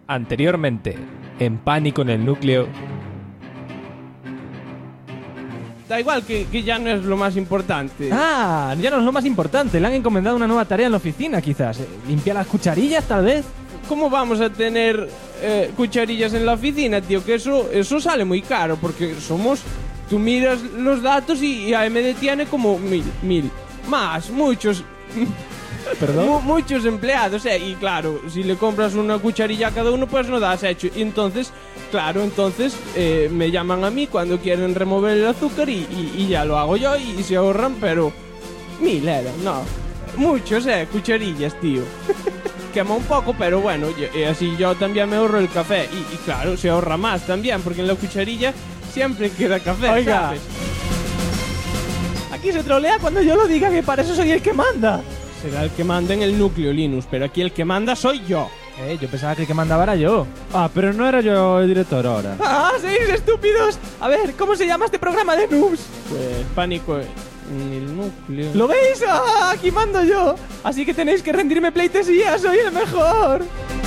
Anteriormente, en Pánico en el Núcleo. Da igual, que ya no es lo más importante. Ah, ya no es lo más importante. Le han encomendado una nueva tarea en la oficina, quizás. ¿Limpiar las cucharillas, tal vez? ¿Cómo vamos a tener cucharillas en la oficina, tío? Que eso sale muy caro, porque somos... Tú miras los datos y AMD tiene como mil. Más, muchos... ¿Perdón? Muchos empleados, y claro, si le compras una cucharilla a cada uno, pues no das hecho. Y entonces, claro, me llaman a mí cuando quieren remover el azúcar y ya lo hago yo y se ahorran, pero 1000 euros, no. Muchos, cucharillas, tío. Quema un poco, pero bueno, así yo también me ahorro el café. Y claro, se ahorra más también, porque en la cucharilla siempre queda café. Oiga, ¿sabes? aquí se trolea cuando yo lo diga, que para eso soy el que manda. Será el que manda en el núcleo, Linus, pero aquí el que manda soy yo. Yo pensaba que el que mandaba era yo. Ah, pero no era yo el director ahora. ¡Ah, sois estúpidos! A ver, ¿cómo se llama este programa de noobs? Pues Pánico en el núcleo. ¿Lo veis? ¡Ah, aquí mando yo! Así que tenéis que rendirme pleitesía, soy el mejor.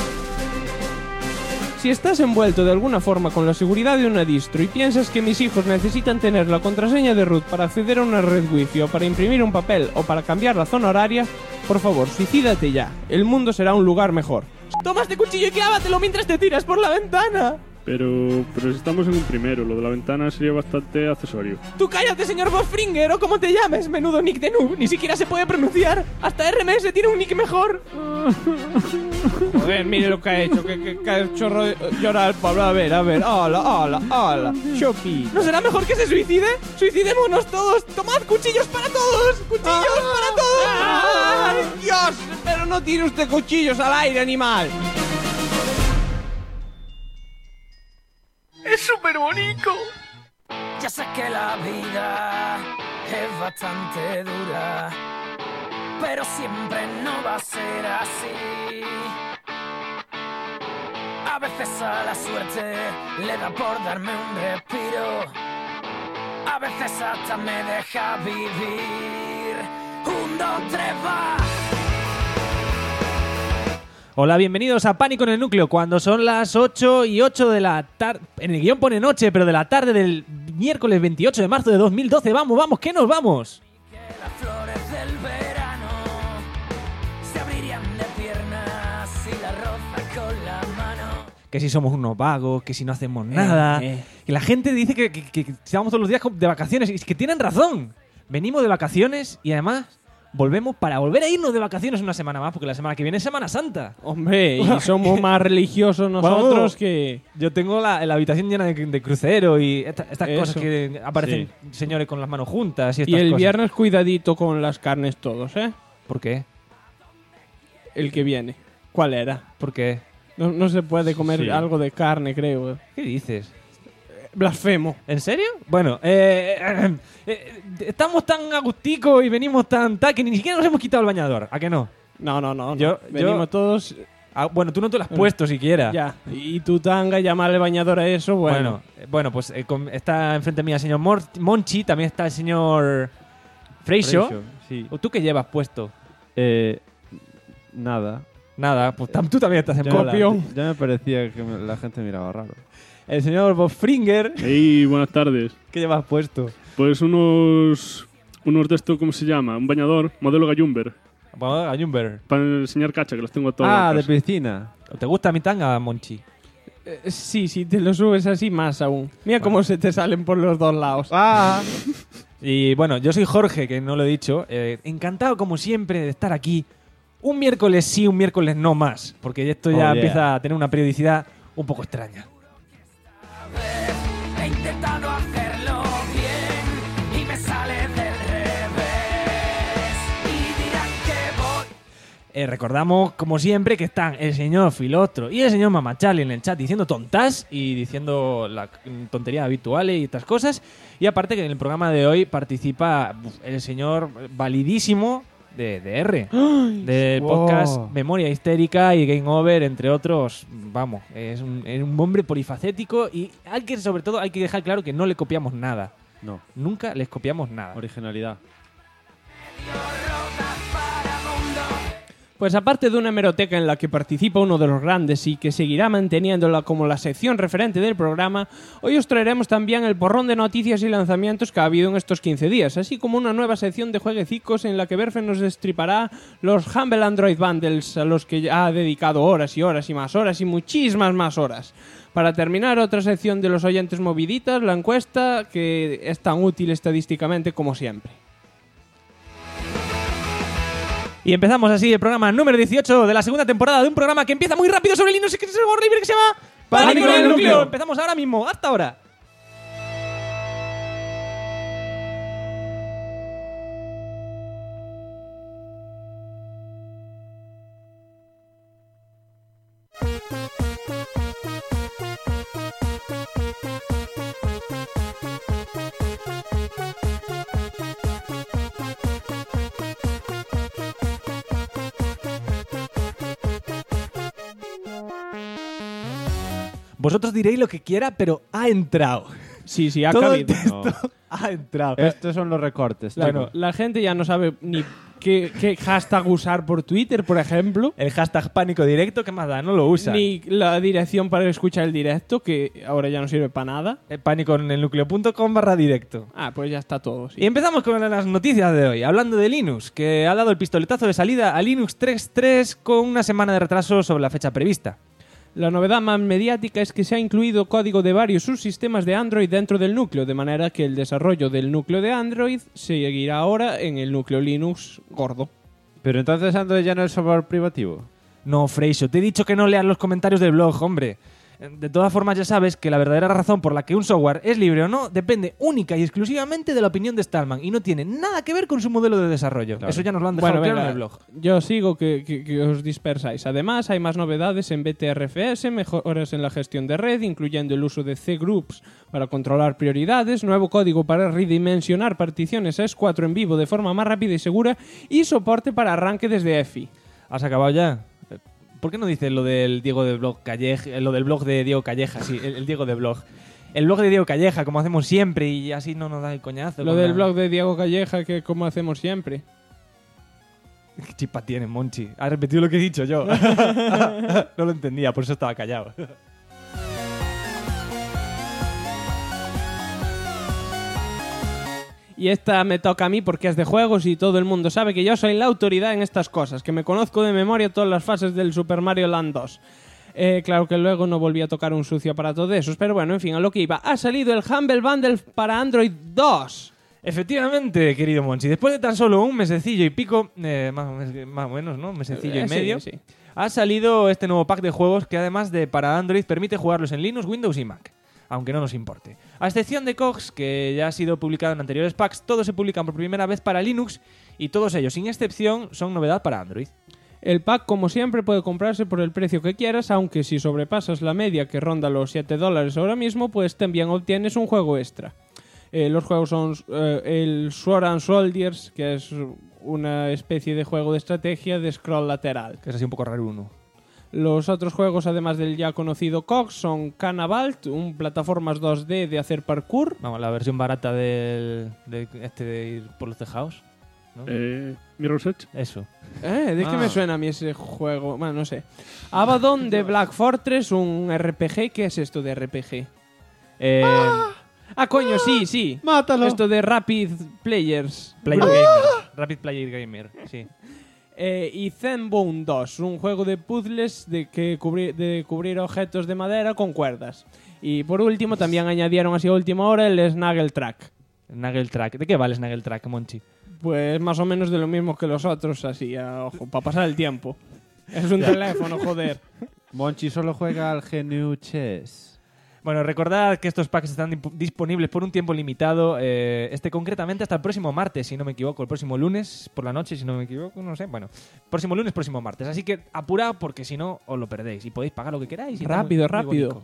Si estás envuelto de alguna forma con la seguridad de una distro y piensas que mis hijos necesitan tener la contraseña de root para acceder a una red wifi o para imprimir un papel o para cambiar la zona horaria, por favor, suicídate ya. El mundo será un lugar mejor. Toma este cuchillo y clávatelo mientras te tiras por la ventana. Pero si estamos en un primero, lo de la ventana sería bastante accesorio. Tú cállate, señor Bofringer, o como te llames, menudo nick de noob. Ni siquiera se puede pronunciar. Hasta RMS tiene un nick mejor. Joder, mire lo que ha hecho, que el chorro llora al Pablo. A ver, hola, Shopi. ¿No será mejor que se suicide? ¡Suicidémonos todos! ¡Tomad cuchillos para todos! ¡Cuchillos para todos! ¡Ay, Dios! Pero no tire usted cuchillos al aire, animal. ¡Es súper bonito! Ya sé que la vida es bastante dura, pero siempre no va a ser así. A veces a la suerte le da por darme un respiro, a veces hasta me deja vivir. 1, 2, 3, va. Hola, bienvenidos a Pánico en el Núcleo, cuando son las 8:08 de la tarde. En el guión pone noche, pero de la tarde del miércoles 28 de marzo de 2012. ¡Vamos, que nos vamos! Que las flores del verano se abrirían de piernas y la roza con la mano. Que si somos unos vagos, que si no hacemos nada. Que la gente dice que estamos todos los días de vacaciones. Y es que tienen razón. Venimos de vacaciones y además volvemos para volver a irnos de vacaciones una semana más, porque la semana que viene es Semana Santa. Hombre, y somos más religiosos nosotros. Vamos. Que... Yo tengo la habitación llena de crucero y estas Eso. cosas que aparecen señores con las manos juntas y estas Y el cosas. viernes cuidadito con las carnes todos, ¿eh? ¿Por qué? El que viene. ¿Cuál era? ¿Por qué? No se puede comer Sí. algo de carne, creo. ¿Qué dices? Blasfemo. ¿En serio? Bueno, estamos tan agusticos y venimos tan que ni siquiera nos hemos quitado el bañador. ¿A que no? No. Yo- Venimos todos... Bueno, tú no te lo has puesto siquiera. Ya. Y tu tanga, llamarle bañador a eso, bueno. Bueno, pues está enfrente mía el señor Monchi, también está el señor Freixo. Sí. ¿Tú qué llevas puesto? Nada. Nada, pues tú también estás en Ya, bola. ya me parecía que la gente miraba raro. El señor Bofringer, Hey, buenas tardes. ¿qué llevas puesto? Pues unos de estos, ¿cómo se llama? Un bañador, modelo Gallumber, Bueno, Gallumber. para enseñar cacha, que los tengo a todos. Ah, de piscina. ¿Te gusta mi tanga, Monchi? Sí, si te lo subes así, más aún. Mira cómo se te salen por los dos lados. Ah, Y bueno, yo soy Jorge, que no lo he dicho. Encantado, como siempre, de estar aquí. Un miércoles sí, un miércoles no más. Porque esto ya Oh, yeah. empieza a tener una periodicidad un poco extraña. He intentado hacerlo bien y me sale del revés. Y dirán que voy. Recordamos, como siempre, que están el señor Filostro y el señor Mamachali en el chat diciendo tontas y diciendo la tonterías habituales y estas cosas. Y aparte que en el programa de hoy participa el señor validísimo de R, del wow. podcast Memoria Histérica y Game Over, entre otros. Vamos, es un hombre polifacético y sobre todo hay que dejar claro que no le copiamos nada. no. Nunca les copiamos nada. Originalidad. Pues aparte de una hemeroteca en la que participa uno de los grandes y que seguirá manteniéndola como la sección referente del programa, hoy os traeremos también el porrón de noticias y lanzamientos que ha habido en estos 15 días, así como una nueva sección de jueguecicos en la que Berfen nos destripará los Humble Android Bundles a los que ya ha dedicado horas y horas y más horas y muchísimas más horas. Para terminar, otra sección de los oyentes moviditas, la encuesta, que es tan útil estadísticamente como siempre. Y empezamos así el programa número 18 de la segunda temporada de un programa que empieza muy rápido sobre Linux y que es algo horrible que se llama ¡Pánico en el núcleo! Empezamos ahora mismo, hasta ahora. Vosotros diréis lo que quiera, pero ha entrado. Sí, ha Todo el cabido. texto ha entrado. Estos son los recortes. Bueno, chicos. la gente ya no sabe ni qué hashtag usar por Twitter, por ejemplo. El hashtag pánico directo, ¿qué más da? No lo usa. Ni la dirección para escuchar el directo, que ahora ya no sirve para nada. Pánico en el núcleo.com/directo. Ah, pues ya está todo, sí. Y empezamos con las noticias de hoy, hablando de Linux, que ha dado el pistoletazo de salida a Linux 3.3 con una semana de retraso sobre la fecha prevista. La novedad más mediática es que se ha incluido código de varios subsistemas de Android dentro del núcleo, de manera que el desarrollo del núcleo de Android seguirá ahora en el núcleo Linux gordo. Pero entonces Android ya no es software privativo. No, Freixo, te he dicho que no leas los comentarios del blog, hombre. De todas formas, ya sabes que la verdadera razón por la que un software es libre o no depende única y exclusivamente de la opinión de Stallman y no tiene nada que ver con su modelo de desarrollo. Claro. Eso ya nos lo han dejado claro venga, en el blog. Yo sigo que os dispersáis. Además, hay más novedades en BTRFS, mejoras en la gestión de red, incluyendo el uso de C-Groups para controlar prioridades, nuevo código para redimensionar particiones S4 en vivo de forma más rápida y segura y soporte para arranque desde EFI. ¿Has acabado ya? ¿Por qué no dices lo del Diego de blog Calleja, lo del blog de Diego Calleja, sí, el Diego de blog? El blog de Diego Calleja, como hacemos siempre, y así no nos da el coñazo. Lo del blog de Diego Calleja, que como hacemos siempre. ¿Qué chispa tiene, Monchi? Ha repetido lo que he dicho yo. No lo entendía, por eso estaba callado. Y esta me toca a mí porque es de juegos y todo el mundo sabe que yo soy la autoridad en estas cosas, que me conozco de memoria todas las fases del Super Mario Land 2. Claro que luego no volví a tocar un sucio aparato de esos, pero bueno, en fin, a lo que iba. Ha salido el Humble Bundle para Android 2. Efectivamente, querido Monchi, después de tan solo un mesecillo y pico, más o menos, ¿no? Un mesecillo y medio, Sí. ha salido este nuevo pack de juegos que además de para Android permite jugarlos en Linux, Windows y Mac, aunque no nos importe. A excepción de Cox, que ya ha sido publicado en anteriores packs, todos se publican por primera vez para Linux y todos ellos, sin excepción, son novedad para Android. El pack, como siempre, puede comprarse por el precio que quieras, aunque si sobrepasas la media que ronda los $7 ahora mismo, pues también obtienes un juego extra. Los juegos son el Sword and Soldiers, que es una especie de juego de estrategia de scroll lateral. Que es así un poco raro uno. Los otros juegos, además del ya conocido Cox, son Canabalt, un plataformas 2D de hacer parkour. Vamos, la versión barata de ir por los tejados, ¿no? Mirror's Edge. Eso. ¿De qué me suena a mí ese juego? Bueno, no sé. Abaddon de Black Fortress, un RPG. ¿Qué es esto de RPG? Coño, sí. ¡Mátalo! Esto de Rapid Players. Rapid Player Gamer, sí. Y Zenbone 2, un juego de puzzles de cubrir objetos de madera con cuerdas. Y por último, también añadieron así a última hora el Snaggle Track. Snaggle Track. ¿De qué vale Snaggle Track, Monchi? Pues más o menos de lo mismo que los otros, así, ojo, para pasar el tiempo. Es un teléfono, joder. Monchi solo juega al GNU Chess. Bueno, recordad que estos packs están disponibles por un tiempo limitado, concretamente hasta el próximo martes, si no me equivoco, el próximo lunes por la noche, si no me equivoco, no sé, bueno, próximo lunes, próximo martes, así que apurad porque si no os lo perdéis y podéis pagar lo que queráis. Y Rápido. bonito.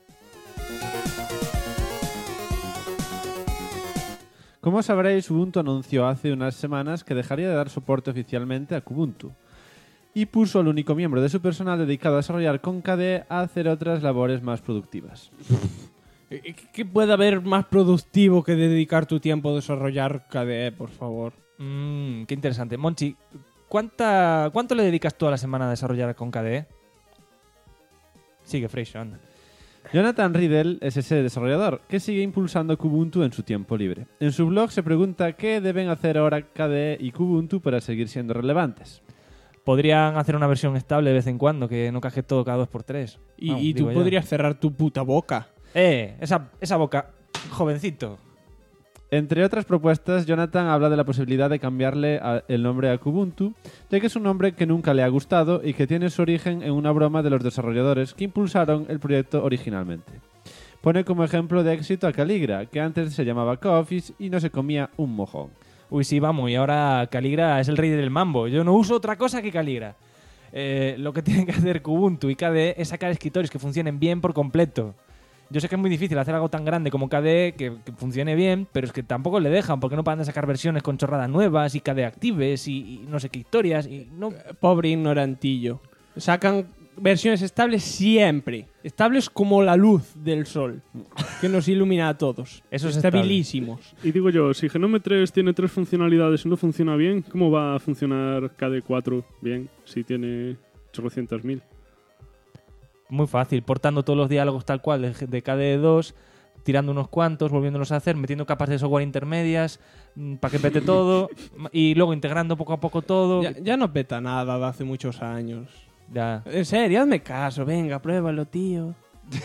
Como sabréis, Ubuntu anunció hace unas semanas que dejaría de dar soporte oficialmente a Kubuntu y puso al único miembro de su personal dedicado a desarrollar con KDE a hacer otras labores más productivas. ¿Qué puede haber más productivo que dedicar tu tiempo a desarrollar KDE, por favor? Qué interesante. Monchi, ¿cuánto le dedicas tú a la semana a desarrollar con KDE? Sigue, Freixo, anda. Jonathan Riddle es ese desarrollador que sigue impulsando Kubuntu en su tiempo libre. En su blog se pregunta qué deben hacer ahora KDE y Kubuntu para seguir siendo relevantes. Podrían hacer una versión estable de vez en cuando, que no caje todo cada 2x3. Y tú podrías cerrar tu puta boca. Esa boca, jovencito. Entre otras propuestas, Jonathan habla de la posibilidad de cambiarle el nombre a Kubuntu, ya que es un nombre que nunca le ha gustado y que tiene su origen en una broma de los desarrolladores que impulsaron el proyecto originalmente. Pone como ejemplo de éxito a Caligra, que antes se llamaba Cooffice y no se comía un mojón. Uy, sí, vamos, y ahora Caligra es el rey del mambo. Yo no uso otra cosa que Caligra. Lo que tienen que hacer Kubuntu y KDE es sacar escritorios que funcionen bien por completo. Yo sé que es muy difícil hacer algo tan grande como KDE que funcione bien, pero es que tampoco le dejan, porque no paran de sacar versiones con chorradas nuevas y KDE Actives y no sé qué historias. Y no... Pobre ignorantillo. Sacan versiones estables siempre. Estables como la luz del sol, que nos ilumina a todos. Eso es estabilísimos. Y digo yo, si Genome 3 tiene 3 funcionalidades y no funciona bien, ¿cómo va a funcionar KDE 4 bien si tiene 800.000? Muy fácil, portando todos los diálogos tal cual de KDE 2, tirando unos cuantos, volviéndolos a hacer, metiendo capas de software intermedias para que pete todo y luego integrando poco a poco todo. Ya no peta nada de hace muchos años. Ya. En serio, hazme caso, venga, pruébalo, tío.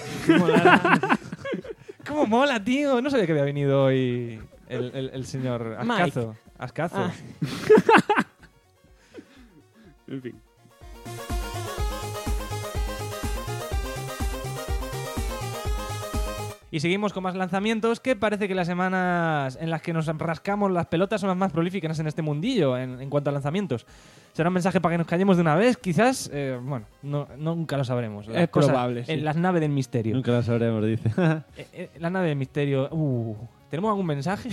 ¿Cómo mola, tío? No sabía que había venido hoy el señor Ascazo. Ascazo. Ah. En fin. Y seguimos con más lanzamientos, que parece que las semanas en las que nos rascamos las pelotas son las más prolíficas en este mundillo en cuanto a lanzamientos. ¿Será un mensaje para que nos callemos de una vez? Quizás, bueno, nunca lo sabremos. Es probable, sí. Las naves del misterio. Nunca lo sabremos, dice. La nave del misterio. ¿Tenemos algún mensaje?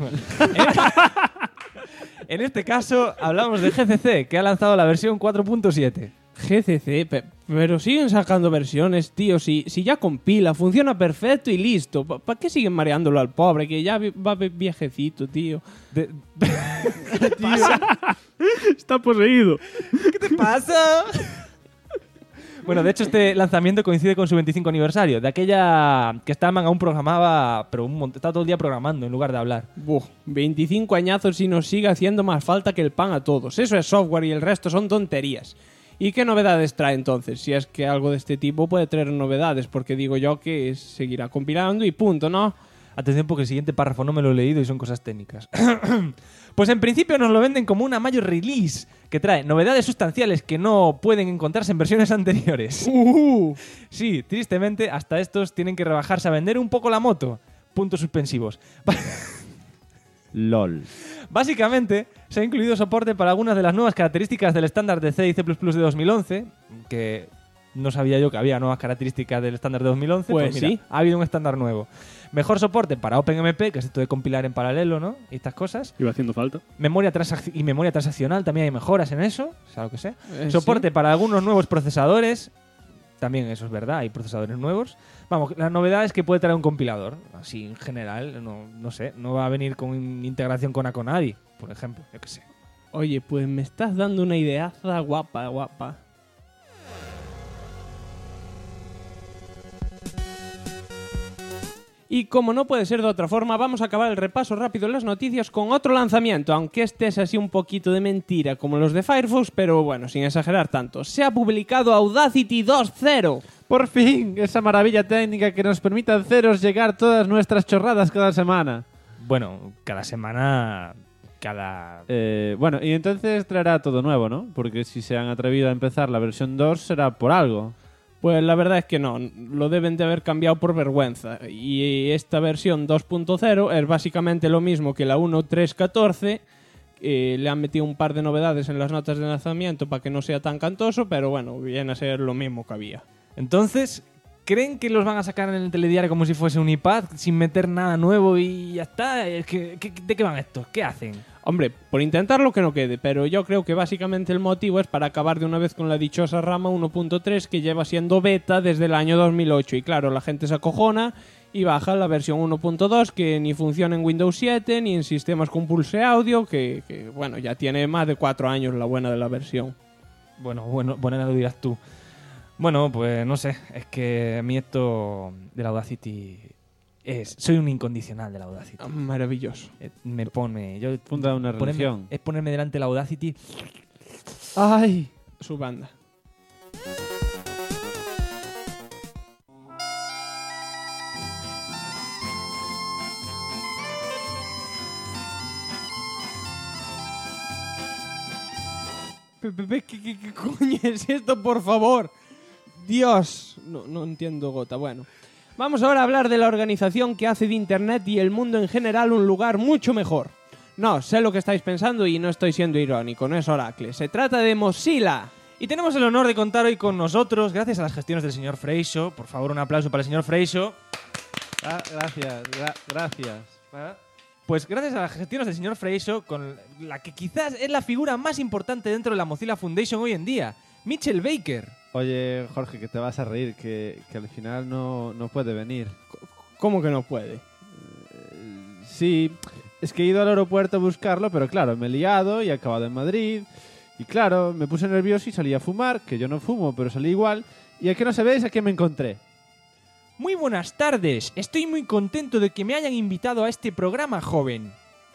En este caso, hablamos de GCC, que ha lanzado la versión 4.7. GCC, pero siguen sacando versiones, tío. Si ya compila, funciona perfecto y listo. ¿Para qué siguen mareándolo al pobre? Que ya va viejecito, tío. ¿Qué te pasa? Está poseído. ¿Qué te pasa? Bueno, de hecho este lanzamiento coincide con su 25 aniversario. De aquella que Stallman aún programaba, pero estaba todo el día programando en lugar de hablar. 25 añazos y nos sigue haciendo más falta que el pan a todos. Eso es software y el resto son tonterías. ¿Y qué novedades trae entonces? Si es que algo de este tipo puede traer novedades, porque digo yo que seguirá compilando y punto, ¿no? Atención porque el siguiente párrafo no me lo he leído y son cosas técnicas. Pues en principio nos lo venden como una major release que trae novedades sustanciales que no pueden encontrarse en versiones anteriores. Sí, tristemente hasta estos tienen que rebajarse a vender un poco la moto. Puntos suspensivos. LOL. Básicamente, se ha incluido soporte para algunas de las nuevas características del estándar de C y C++ de 2011, que no sabía yo que había nuevas características del estándar de 2011. Pues mira, sí. ha habido un estándar nuevo. Mejor soporte para OpenMP, que es esto de compilar en paralelo, ¿no? Y estas cosas. Iba haciendo falta. Memoria transaccional, también hay mejoras en eso, sea lo que sea. Soporte sí. para algunos nuevos procesadores. También eso es verdad, hay procesadores nuevos. Vamos, la novedad es que puede traer un compilador. Así, en general, no sé, no va a venir con integración con Aconadi, por ejemplo, yo qué sé. Oye, pues me estás dando una ideaza guapa. Y como no puede ser de otra forma, vamos a acabar el repaso rápido en las noticias con otro lanzamiento, aunque este es así un poquito de mentira como los de Firefox, pero bueno, sin exagerar tanto. Se ha publicado Audacity 2.0. Por fin, esa maravilla técnica que nos permite haceros llegar todas nuestras chorradas cada semana. Bueno, cada semana... Bueno, y entonces traerá todo nuevo, ¿no? Porque si se han atrevido a empezar la versión 2 será por algo. Pues la verdad es que no, lo deben de haber cambiado por vergüenza. Y esta versión 2.0 es básicamente lo mismo que la 1.3.14. Le han metido un par de novedades en las notas de lanzamiento para que no sea tan cantoso, pero bueno, viene a ser lo mismo que había. Entonces, ¿creen que los van a sacar en el telediario como si fuese un iPad sin meter nada nuevo y ya está? ¿De qué van estos? ¿Qué hacen? Hombre, por intentarlo que no quede, pero yo creo que básicamente el motivo es para acabar de una vez con la dichosa rama 1.3 que lleva siendo beta desde el año 2008. Y claro, la gente se acojona y baja la versión 1.2 que ni funciona en Windows 7 ni en sistemas con Pulse Audio, que bueno, ya tiene más de 4 años la buena de la versión. Bueno, buena lo dirás tú. Bueno, pues no sé, es que a mí esto de la Audacity soy un incondicional de la Audacity. Maravilloso. Me pone... Funda una religión. Es ponerme delante de la Audacity. ¡Ay! Su banda. ¿Qué coño es esto, por favor? Dios, no entiendo gota. Bueno, vamos ahora a hablar de la organización que hace de Internet y el mundo en general un lugar mucho mejor. No, sé lo que estáis pensando y no estoy siendo irónico, no es Oracle. Se trata de Mozilla. Y tenemos el honor de contar hoy con nosotros, gracias a las gestiones del señor Freixo. Por favor, un aplauso para el señor Freixo. Gracias. Pues gracias a las gestiones del señor Freixo, con la que quizás es la figura más importante dentro de la Mozilla Foundation hoy en día, Mitchell Baker. Oye, Jorge, que te vas a reír, que al final no puede venir. ¿Cómo que no puede? Sí, es que he ido al aeropuerto a buscarlo, pero claro, me he liado y he acabado en Madrid. Y claro, me puse nervioso y salí a fumar, que yo no fumo, pero salí igual. Y a que no sabéis a qué me encontré. Muy buenas tardes, estoy muy contento de que me hayan invitado a este programa, joven.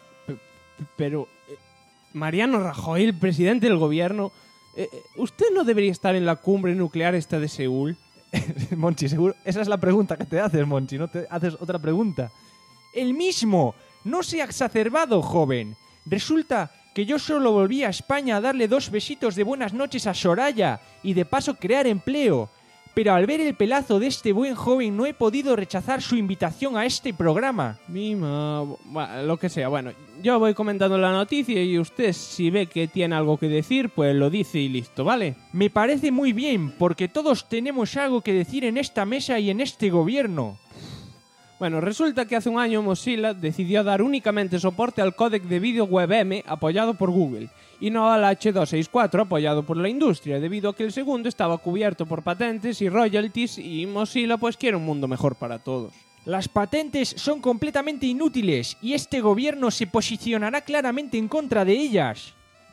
Pero, Mariano Rajoy, el presidente del gobierno, ¿usted no debería estar en la cumbre nuclear esta de Seúl? Monchi, seguro, esa es la pregunta que te haces, Monchi, no te haces otra pregunta. El mismo, no se ha exacerbado, joven. Resulta que yo solo volví a España a darle 2 besitos de buenas noches a Soraya y de paso crear empleo. Pero al ver el pelazo de este buen joven no he podido rechazar su invitación a este programa. Mima, bueno, lo que sea. Bueno, yo voy comentando la noticia y usted si ve que tiene algo que decir, pues lo dice y listo, ¿vale? Me parece muy bien, porque todos tenemos algo que decir en esta mesa y en este gobierno. Bueno, resulta que hace un año Mozilla decidió dar únicamente soporte al códec de vídeo WebM apoyado por Google y no al H264 apoyado por la industria, debido a que el segundo estaba cubierto por patentes y royalties y Mozilla pues quiere un mundo mejor para todos. Las patentes son completamente inútiles y este gobierno se posicionará claramente en contra de ellas.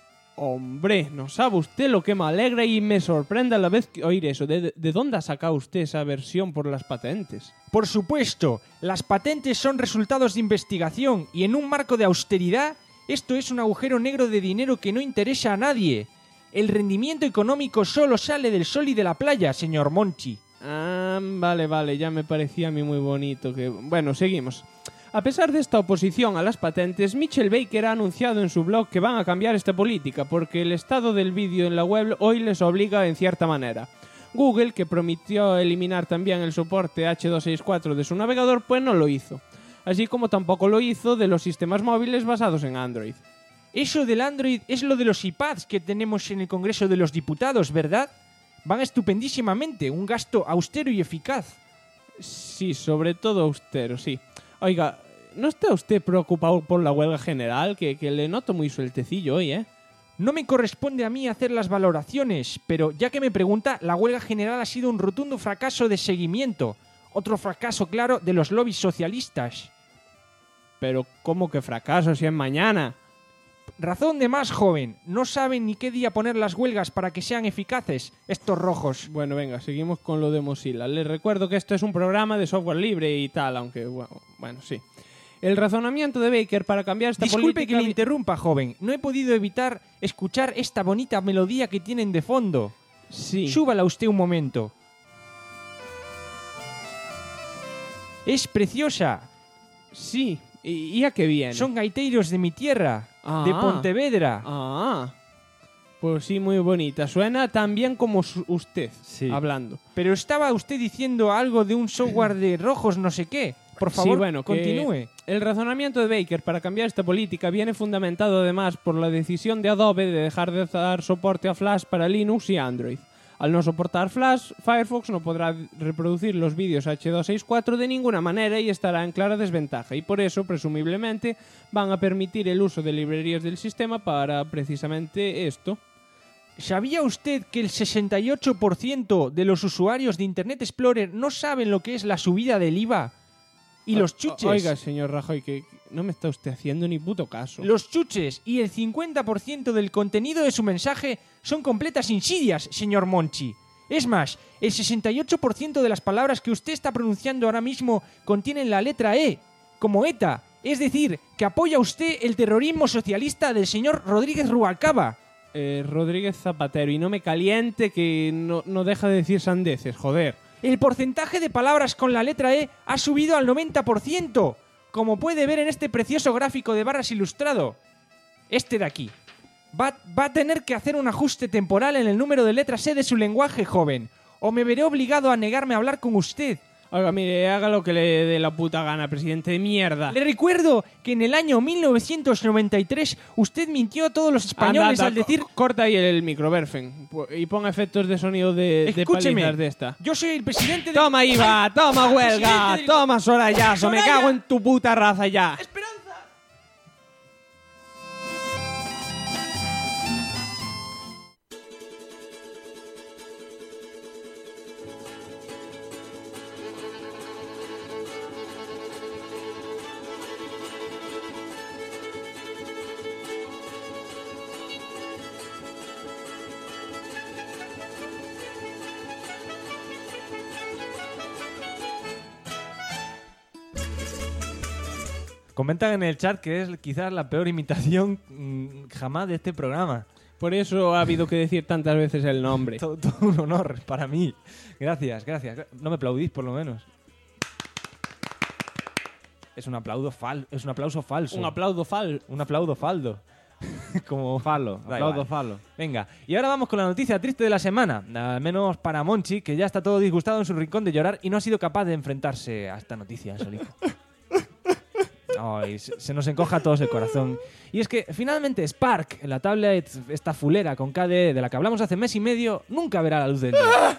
Hombre, no sabe usted lo que me alegra y me sorprende a la vez que oír eso. ¿De dónde ha sacado usted esa versión por las patentes? Por supuesto, las patentes son resultados de investigación y en un marco de austeridad, esto es un agujero negro de dinero que no interesa a nadie. El rendimiento económico solo sale del sol y de la playa, señor Monchi. Ah, vale, ya me parecía a mí muy bonito que... Bueno, seguimos. A pesar de esta oposición a las patentes, Mitchell Baker ha anunciado en su blog que van a cambiar esta política porque el estado del vídeo en la web hoy les obliga en cierta manera. Google, que prometió eliminar también el soporte H264 de su navegador, pues no lo hizo. Así como tampoco lo hizo de los sistemas móviles basados en Android. Eso del Android es lo de los iPads que tenemos en el Congreso de los Diputados, ¿verdad? Van estupendísimamente, un gasto austero y eficaz. Sí, sobre todo austero, sí. Oiga, ¿no está usted preocupado por la huelga general? Que le noto muy sueltecillo hoy, ¿eh? No me corresponde a mí hacer las valoraciones, pero ya que me pregunta, la huelga general ha sido un rotundo fracaso de seguimiento. Otro fracaso, claro, de los lobbies socialistas. Pero, ¿cómo que fracaso si es mañana? Razón de más, joven. No saben ni qué día poner las huelgas para que sean eficaces, estos rojos. Bueno, venga, seguimos con lo de Mozilla. Les recuerdo que esto es un programa de software libre y tal, aunque, bueno, sí. El razonamiento de Baker para cambiar esta política... Disculpe que le interrumpa, joven. No he podido evitar escuchar esta bonita melodía que tienen de fondo. Sí. Súbala usted un momento. Es preciosa. Sí. ¿Y a qué viene? Son gaiteros de mi tierra, de Pontevedra. Ah, pues sí, muy bonita. Suena tan bien como usted, sí, hablando. Pero estaba usted diciendo algo de un software de rojos no sé qué. Por favor, sí, bueno, continúe. El razonamiento de Baker para cambiar esta política viene fundamentado además por la decisión de Adobe de dejar de dar soporte a Flash para Linux y Android. Al no soportar Flash, Firefox no podrá reproducir los vídeos H264 de ninguna manera y estará en clara desventaja, y por eso, presumiblemente, van a permitir el uso de librerías del sistema para precisamente esto. ¿Sabía usted que el 68% de los usuarios de Internet Explorer no saben lo que es la subida del IVA? y los chuches. Oiga, señor Rajoy, que no me está usted haciendo ni puto caso. Los chuches y el 50% del contenido de su mensaje son completas insidias, señor Monchi. Es más, el 68% de las palabras que usted está pronunciando ahora mismo contienen la letra E, como ETA. Es decir, que apoya usted el terrorismo socialista del señor Rodríguez Rubalcaba. Rodríguez Zapatero, y no me caliente que no deja de decir sandeces, joder. El porcentaje de palabras con la letra E ha subido al 90%, como puede ver en este precioso gráfico de barras ilustrado. Este de aquí. Va a tener que hacer un ajuste temporal en el número de letras E de su lenguaje, joven, o me veré obligado a negarme a hablar con usted. Oiga, mire, haga lo que le dé la puta gana, presidente de mierda. Le recuerdo que en el año 1993 usted mintió a todos los españoles al decir... Corta ahí el micro, Berfen, y ponga efectos de sonido de Escúcheme, palizas de esta. Yo soy el presidente de... Toma, Iva, toma, huelga, Presidente del- toma, Sorayazo, me Soraya. cago en tu puta raza ya. ¡Esperanza! Comentan en el chat que es quizás la peor imitación jamás de este programa. Por eso ha habido que decir tantas veces el nombre. Todo un honor para mí. Gracias, gracias. No me aplaudís, por lo menos. Es un aplauso falso. Un aplauso Un aplauso faldo. Como Falo, Da aplaudo igual. falo. Venga, y ahora vamos con la noticia triste de la semana. Al menos para Monchi, que ya está todo disgustado en su rincón de llorar y no ha sido capaz de enfrentarse a esta noticia solito. Ay, se nos encoja a todos el corazón. Y es que finalmente Spark, la tablet esta fulera con KDE de la que hablamos hace mes y medio, nunca verá la luz del día.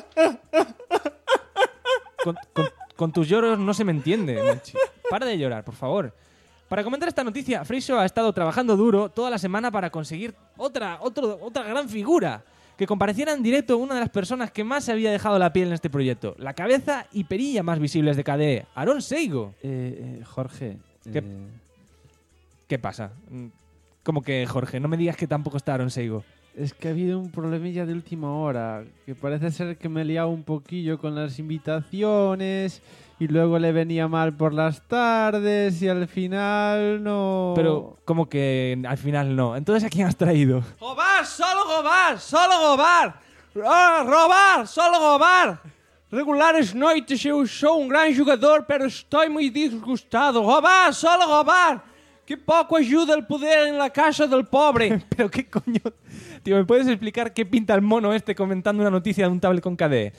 Con tus lloros no se me entiende, Monchi. Para de llorar, por favor. Para comentar esta noticia, Friso ha estado trabajando duro toda la semana para conseguir otra gran figura. Que compareciera en directo una de las personas que más se había dejado la piel en este proyecto. La cabeza y perilla más visibles de KDE, Aaron Seigo. Jorge. ¿Qué? ¿Qué pasa? ¿Cómo que, Jorge? No me digas que tampoco está Aaron Seigo. Es que ha habido un problemilla de última hora, que parece ser que me he liado un poquillo con las invitaciones y luego le venía mal por las tardes y al final no... Pero, ¿cómo que al final no? Entonces, ¿a quién has traído? ¡Gobar! ¡Solo Gobar! ¡Solo Gobar! ¡Robar! ¡Solo Gobar! Regulares noites, eu sou gran jogador, pero estoy muy disgustado. ¡Gobar! ¡Solo Gobar! ¡Qué poco ayuda el poder en la casa del pobre! ¿Pero qué coño? Tío, ¿me puedes explicar qué pinta el mono este comentando una noticia de un tablet con KDE?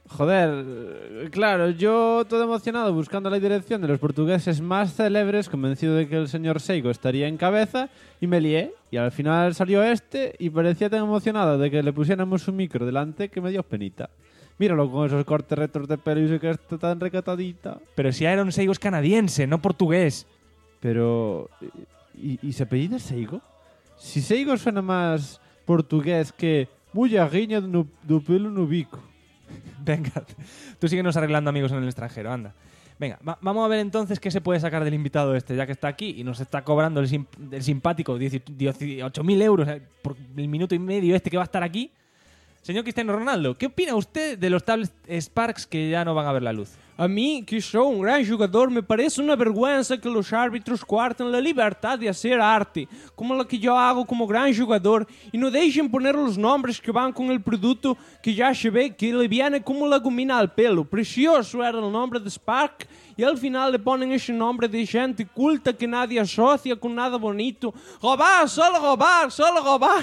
Joder, claro, yo todo emocionado buscando la dirección de los portugueses más célebres, convencido de que el señor Seigo estaría en cabeza, y me lié. Y al final salió este y parecía tan emocionado de que le pusiéramos un micro delante que me dio penita. Míralo con esos cortes retos de pelo y sé que está tan recatadita. Pero si Aaron Seigo es canadiense, no portugués. Pero... ¿Y se apellida Seigo? Si Seigo suena más portugués que Mullarriña do pelo no bico. Venga, tú síguenos arreglando amigos en el extranjero, anda. Venga, vamos a ver entonces qué se puede sacar del invitado este, ya que está aquí y nos está cobrando el simpático 18.000 euros por el minuto y medio este que va a estar aquí. Señor Cristiano Ronaldo, ¿qué opina usted de los tablets Sparks que ya no van a ver la luz? A mí, que soy un gran jugador, me parece una vergüenza que los árbitros cuarten la libertad de hacer arte, como la que yo hago como gran jugador, y no dejen poner los nombres que van con el producto que ya se ve que le viene como la gomina al pelo. Precioso era el nombre de Spark, y al final le ponen ese nombre de gente culta que nadie asocia con nada bonito. ¡Robar! ¡Solo robar! ¡Solo robar!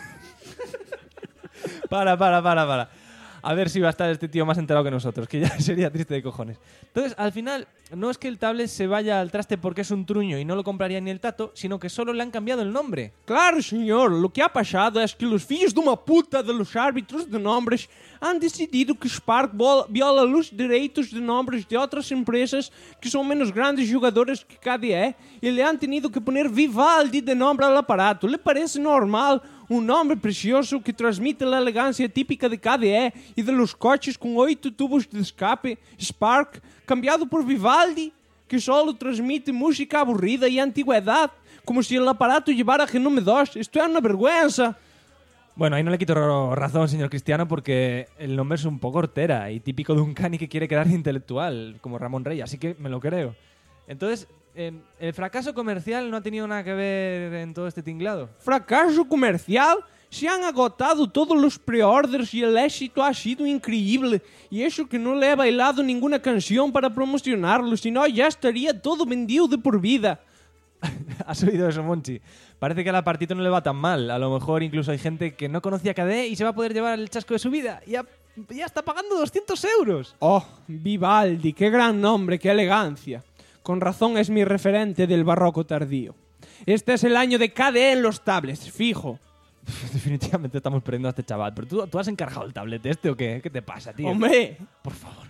Para. A ver si va a estar este tío más enterado que nosotros, que ya sería triste de cojones. Entonces, al final, no es que el tablet se vaya al traste porque es un truño y no lo compraría ni el tato, sino que solo le han cambiado el nombre. Claro, señor, lo que ha pasado es que los filhos de uma puta de los árbitros de nombres han decidido que Spark viola los derechos de nombres de otras empresas que son menos grandes jugadores que KDE y le han tenido que poner Vivaldi de nombre al aparato. ¿Le parece normal un nombre precioso que transmite la elegancia típica de KDE y de los coches con 8 tubos de escape, Spark, cambiado por Vivaldi? que solo transmite música aburrida y antigüedad, como si el aparato llevara Genome 2. Esto es una vergüenza. Bueno, ahí no le quito razón, señor Cristiano, porque el nombre es un poco hortera y típico de un cani que quiere quedar intelectual, como Ramón Rey, así que me lo creo. Entonces, ¿el fracaso comercial no ha tenido nada que ver en todo este tinglado? ¿Fracaso comercial? Se han agotado todos los pre-orders y el éxito ha sido increíble. Y eso que no le he bailado ninguna canción para promocionarlo, si no ya estaría todo vendido de por vida. ¿Has oído eso, Monchi? Parece que a la partita no le va tan mal. A lo mejor incluso hay gente que no conocía KDE y se va a poder llevar el chasco de su vida. Ya está pagando 200 euros. Oh, Vivaldi, qué gran nombre, qué elegancia. Con razón es mi referente del barroco tardío. Este es el año de KDE en los tablets, fijo. Definitivamente estamos perdiendo a este chaval. ¿Pero tú has encargado el tablet este o qué? ¿Qué te pasa, tío? ¡Hombre! Por favor.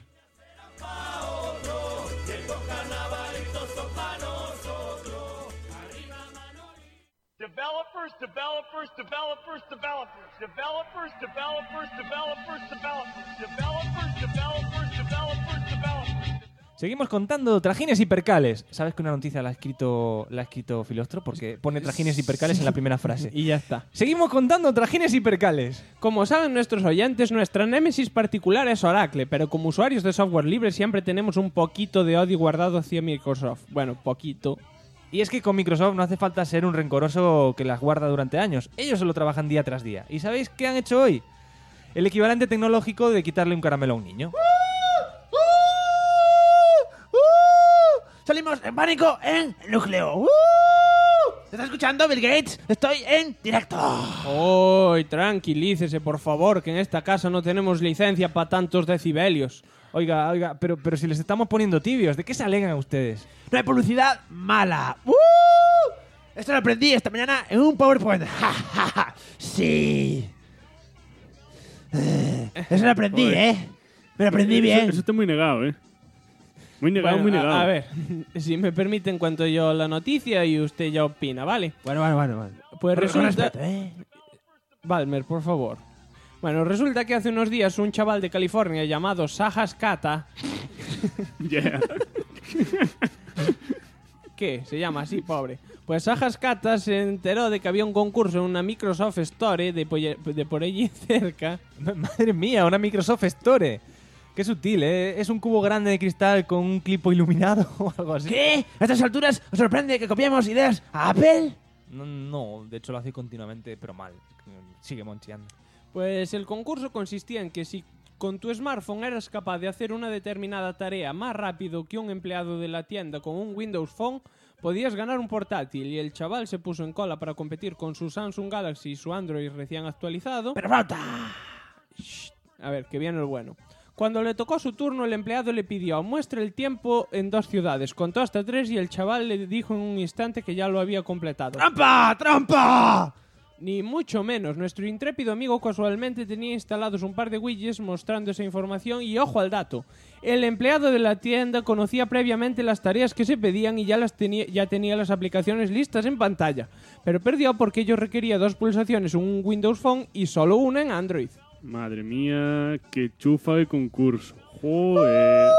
Developers, developers, developers, developers. Developers, developers, developers, developers. Developers, developers, developers, developers. Seguimos contando trajines y percales. ¿Sabes que una noticia la ha escrito Filostro? Porque pone trajines y percales en la primera frase. Y ya está. Seguimos contando trajines y percales. Como saben nuestros oyentes, nuestra némesis particular es Oracle, pero como usuarios de software libre siempre tenemos un poquito de odio guardado hacia Microsoft. Bueno, poquito. Y es que con Microsoft no hace falta ser un rencoroso que las guarda durante años. Ellos solo trabajan día tras día. ¿Y sabéis qué han hecho hoy? El equivalente tecnológico de quitarle un caramelo a un niño. Salimos en pánico en núcleo. ¿Te estás escuchando, Bill Gates? Estoy en directo. ¡Uy, tranquilícese, por favor, que en esta casa no tenemos licencia para tantos decibelios! Oiga, pero si les estamos poniendo tibios, ¿de qué se alegan ustedes? No hay publicidad mala. Esto lo aprendí esta mañana en un PowerPoint. Sí. Eso lo aprendí, ¿eh? Me lo aprendí bien. Eso está muy negado, ¿eh? Muy negado, Bueno, muy negado. a ver, si me permiten cuento yo la noticia y usted ya opina, ¿vale? Bueno. Pues Con resulta... respeto, ¿eh? Balmer, por favor. Bueno, resulta que hace unos días un chaval de California llamado Sajas Kata... Yeah. ¿Qué? Se llama así, pobre. Pues Sajas Kata se enteró de que había un concurso en una Microsoft Store de por allí cerca. Madre mía, una Microsoft Store. Qué sutil, ¿eh? Es un cubo grande de cristal con un clipo iluminado o algo así. ¿Qué? ¿A estas alturas os sorprende que copiemos ideas a Apple? No, de hecho lo hace continuamente, pero mal. Sigue moncheando. Pues el concurso consistía en que si con tu smartphone eras capaz de hacer una determinada tarea más rápido que un empleado de la tienda con un Windows Phone, podías ganar un portátil, y el chaval se puso en cola para competir con su Samsung Galaxy y su Android recién actualizado. ¡Pero falta! A ver, que viene el bueno. Cuando le tocó su turno, el empleado le pidió: muestre el tiempo en 2 ciudades. Contó hasta 3 y el chaval le dijo en un instante que ya lo había completado. ¡Trampa! ¡Trampa! Ni mucho menos. Nuestro intrépido amigo casualmente tenía instalados un par de widgets mostrando esa información y, ojo al dato, el empleado de la tienda conocía previamente las tareas que se pedían y ya tenía las aplicaciones listas en pantalla, pero perdió porque ello requería 2 pulsaciones en un Windows Phone y solo una en Android. Madre mía, qué chufa de concurso. Joder.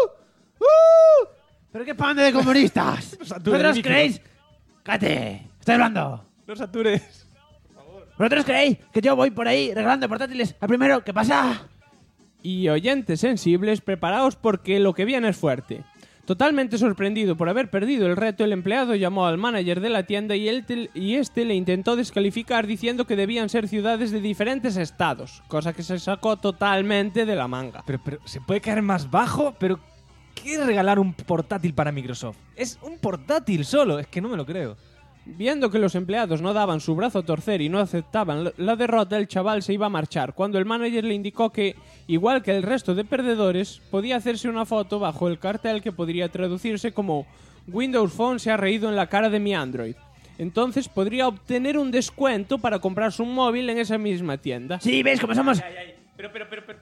¿Pero qué pan de comunistas? sature el ¿Vosotros micro. creéis? ¡Cállate! ¡Estoy hablando! No satures. ¿Vosotros creéis que yo voy por ahí regalando portátiles al primero que pasa? Y oyentes sensibles, preparaos porque lo que viene es fuerte. Totalmente sorprendido por haber perdido el reto, el empleado llamó al manager de la tienda y este le intentó descalificar diciendo que debían ser ciudades de diferentes estados, cosa que se sacó totalmente de la manga. Pero se puede caer más bajo, pero ¿qué es regalar un portátil para Microsoft? Es un portátil solo, es que no me lo creo. Viendo que los empleados no daban su brazo a torcer y no aceptaban la derrota, el chaval se iba a marchar, cuando el manager le indicó que, igual que el resto de perdedores, podía hacerse una foto bajo el cartel que podría traducirse como Windows Phone se ha reído en la cara de mi Android. Entonces podría obtener un descuento para comprarse un móvil en esa misma tienda. Sí, ¿ves cómo somos? Pero,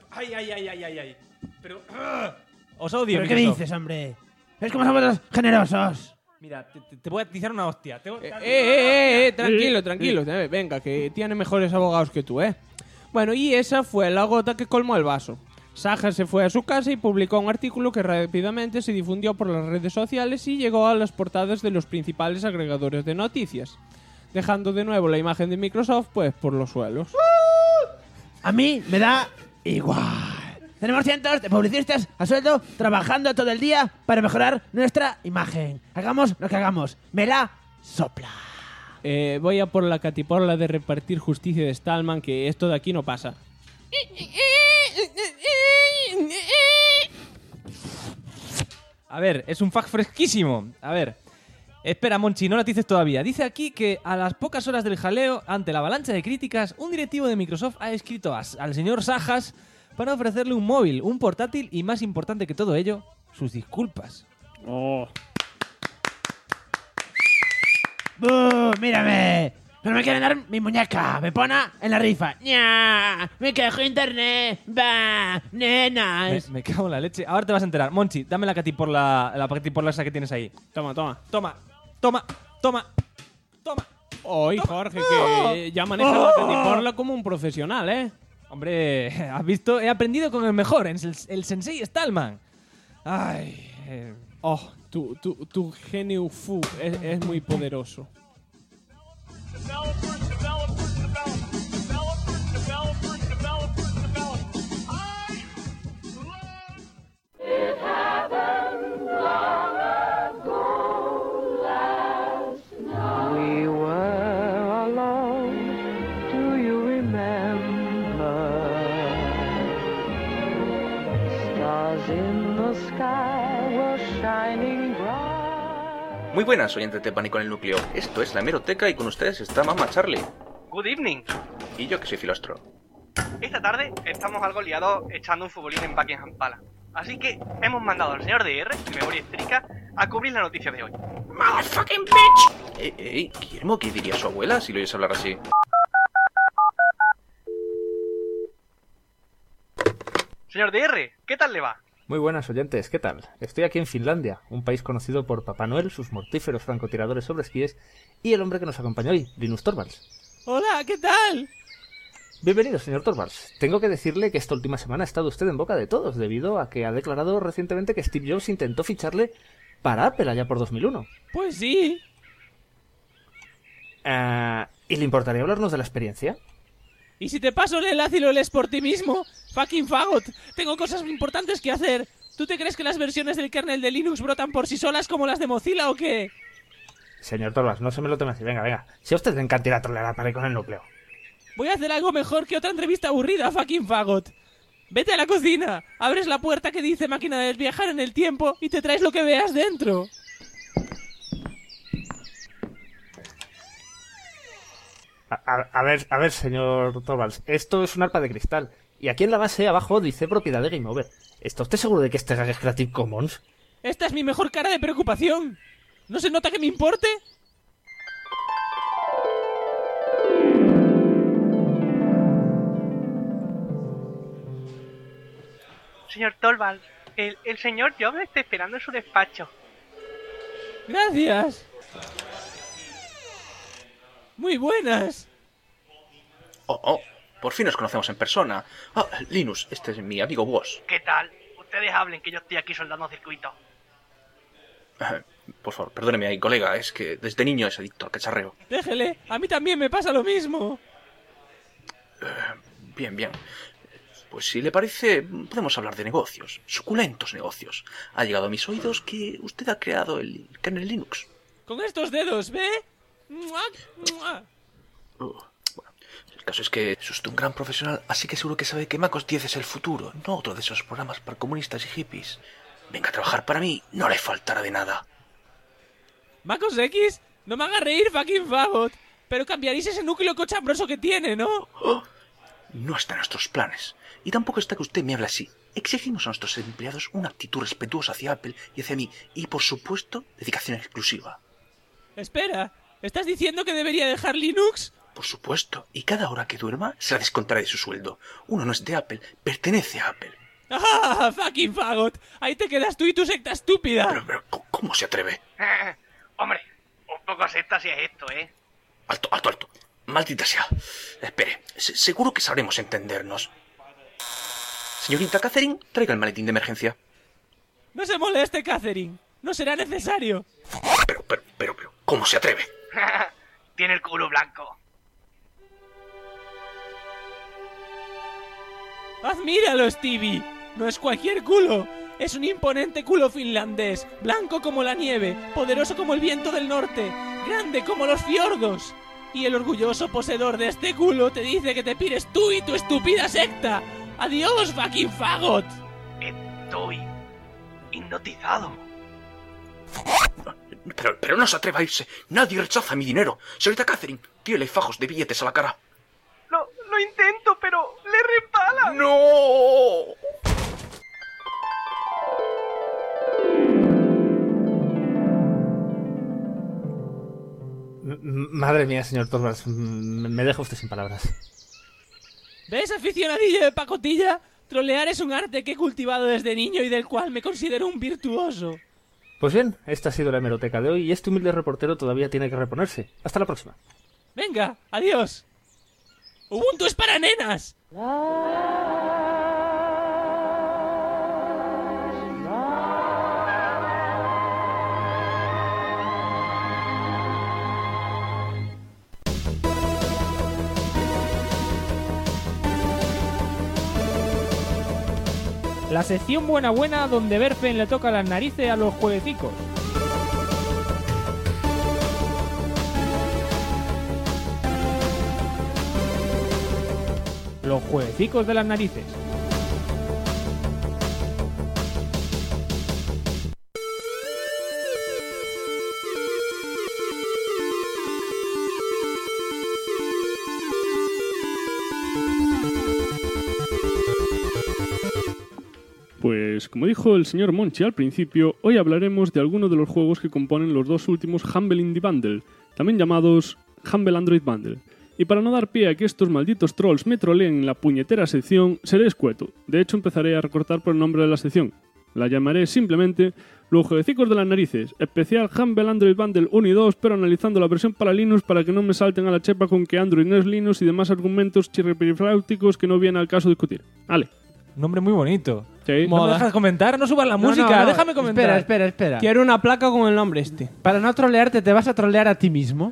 pero, os odio, ¿Pero qué Microsoft. dices, hombre? ¿Ves cómo somos los generosos? Mira, te voy a atizar una hostia. Tranquilo. Venga, que tiene mejores abogados que tú, ¿eh? Bueno, y esa fue la gota que colmó el vaso. Saja se fue a su casa y publicó un artículo que rápidamente se difundió por las redes sociales y llegó a las portadas de los principales agregadores de noticias, dejando de nuevo la imagen de Microsoft pues por los suelos. A mí me da igual. Tenemos cientos de publicistas a sueldo trabajando todo el día para mejorar nuestra imagen. Hagamos lo que hagamos. Me la sopla. Voy a por la catiporla de repartir justicia de Stallman, que esto de aquí no pasa. A ver, es un fact fresquísimo. A ver, espera, Monchi, no la dices todavía. Dice aquí que a las pocas horas del jaleo, ante la avalancha de críticas, un directivo de Microsoft ha escrito al señor Sajas para ofrecerle un móvil, un portátil y, más importante que todo ello, sus disculpas. Oh. ¡Buh! ¡Mírame! Pero me quieren dar mi muñeca. Me pone en la rifa. ¡Nya! Me quejo internet. ¡Bah! ¡Nenas! Me cago en la leche. Ahora te vas a enterar. Monchi, dame la catiporla esa que tienes ahí. Toma. Toma. Hoy, Jorge, que ya manejas la catiporla como un profesional, ¿eh? Hombre, ¿has visto? He aprendido con el mejor, el sensei Stallman. Ay... Oh, tu genio Fu es muy poderoso. We were alone, do you remember? Stars in the sky were shining bright. Muy buenas, oyentes de Pánico en el Núcleo. Esto es la Hemeroteca y con ustedes está Mama Charlie. Good evening. Y yo que soy Filostro. Esta tarde estamos algo liados echando un futbolín en Buckingham Palace. Así que hemos mandado al señor DR, de memoria histérica, a cubrir la noticia de hoy. ¡Motherfucking bitch! Guillermo, ¿qué diría su abuela si lo oyes hablar así? Señor DR, ¿qué tal le va? Muy buenas oyentes, ¿qué tal? Estoy aquí en Finlandia, un país conocido por Papá Noel, sus mortíferos francotiradores sobre esquíes y el hombre que nos acompaña hoy, Linus Torvalds. Hola, ¿qué tal? Bienvenido, señor Torvalds. Tengo que decirle que esta última semana ha estado usted en boca de todos, debido a que ha declarado recientemente que Steve Jobs intentó ficharle para Apple allá por 2001. Pues sí. ¿Y le importaría hablarnos de la experiencia? ¿Y si te paso el enlace y lo lees por ti mismo? Fucking fagot. Tengo cosas importantes que hacer. ¿Tú te crees que las versiones del kernel de Linux brotan por sí solas como las de Mozilla o qué? Señor Torvalds, no se me lo tome así. Venga. Si a usted le encanta ir a trolear a Pánico en el Núcleo. Voy a hacer algo mejor que otra entrevista aburrida, fucking fagot. Vete a la cocina, abres la puerta que dice máquina de viajar en el tiempo y te traes lo que veas dentro. A ver, señor Torvalds, esto es un arpa de cristal. Y aquí en la base, abajo, dice propiedad de Game Over. ¿Está usted seguro de que este es Creative Commons? Esta es mi mejor cara de preocupación. ¿No se nota que me importe? Señor Torvalds, el señor Jobs me está esperando en su despacho. Gracias. Muy buenas. Oh, por fin nos conocemos en persona. Linus, este es mi amigo Woz. ¿Qué tal? Ustedes hablen, que yo estoy aquí soldando circuitos. Por favor, perdóneme ahí, colega, es que desde niño es adicto al cacharreo. Déjele, a mí también me pasa lo mismo. Bien. Pues si le parece, podemos hablar de negocios, suculentos negocios. Ha llegado a mis oídos que usted ha creado el kernel Linux. Con estos dedos, ¿ve? Bueno, el caso es que es usted un gran profesional, así que seguro que sabe que MacOS 10 es el futuro, no otro de esos programas para comunistas y hippies. Venga a trabajar para mí, no le faltará de nada. ¿MacOS X? No me haga reír, fucking fagot. Pero cambiaréis ese núcleo cochambroso que tiene, ¿no? No está en nuestros planes. Y tampoco está que usted me hable así. Exigimos a nuestros empleados una actitud respetuosa hacia Apple y hacia mí. Y, por supuesto, dedicación exclusiva. Espera, ¿estás diciendo que debería dejar Linux? Por supuesto. Y cada hora que duerma se la descontará de su sueldo. Uno no es de Apple, pertenece a Apple. ¡Ah, fucking fagot! Ahí te quedas tú y tu secta estúpida. Pero, ¿cómo se atreve? Hombre, un poco secta si es esto, ¿eh? Alto. Maldita sea. Espere, seguro que sabremos entendernos. Señorita Catherine, traiga el maletín de emergencia. No se moleste, Catherine. No será necesario. Pero, ¿cómo se atreve? Tiene el culo blanco. Admíralo, Stevie. No es cualquier culo. Es un imponente culo finlandés, blanco como la nieve, poderoso como el viento del norte, grande como los fiordos. Y el orgulloso poseedor de este culo te dice que te pires tú y tu estúpida secta. ¡Adiós, fucking fagot! Estoy hipnotizado. Pero no se atreva a irse. Nadie rechaza mi dinero. Señorita Catherine, tírele fajos de billetes a la cara. Lo intento, pero le resbala. ¡No! Madre mía, señor Torvalds, me deja usted sin palabras. ¿Ves, aficionadillo de pacotilla? Trolear es un arte que he cultivado desde niño y del cual me considero un virtuoso. Pues bien, esta ha sido la hemeroteca de hoy y este humilde reportero todavía tiene que reponerse. Hasta la próxima. Venga, adiós. ¡Ubuntu es para nenas! La sección buena donde Berfen le toca las narices a los jueguecicos. Los jueguecicos de las narices. Pues, como dijo el señor Monchi al principio, hoy hablaremos de algunos de los juegos que componen los dos últimos Humble Indie Bundle, también llamados Humble Android Bundle. Y para no dar pie a que estos malditos trolls me troleen en la puñetera sección, seré escueto. De hecho, empezaré a recortar por el nombre de la sección. La llamaré simplemente Los Jueguecicos de las Narices, especial Humble Android Bundle 1 y 2, pero analizando la versión para Linux para que no me salten a la chepa con que Android no es Linux y demás argumentos chirripirifláuticos que no viene al caso discutir. Vale. Nombre muy bonito. Sí. ¿No me dejas comentar? No subas la música, déjame comentar. Espera. Quiero una placa con el nombre este. Para no trolearte, ¿te vas a trolear a ti mismo?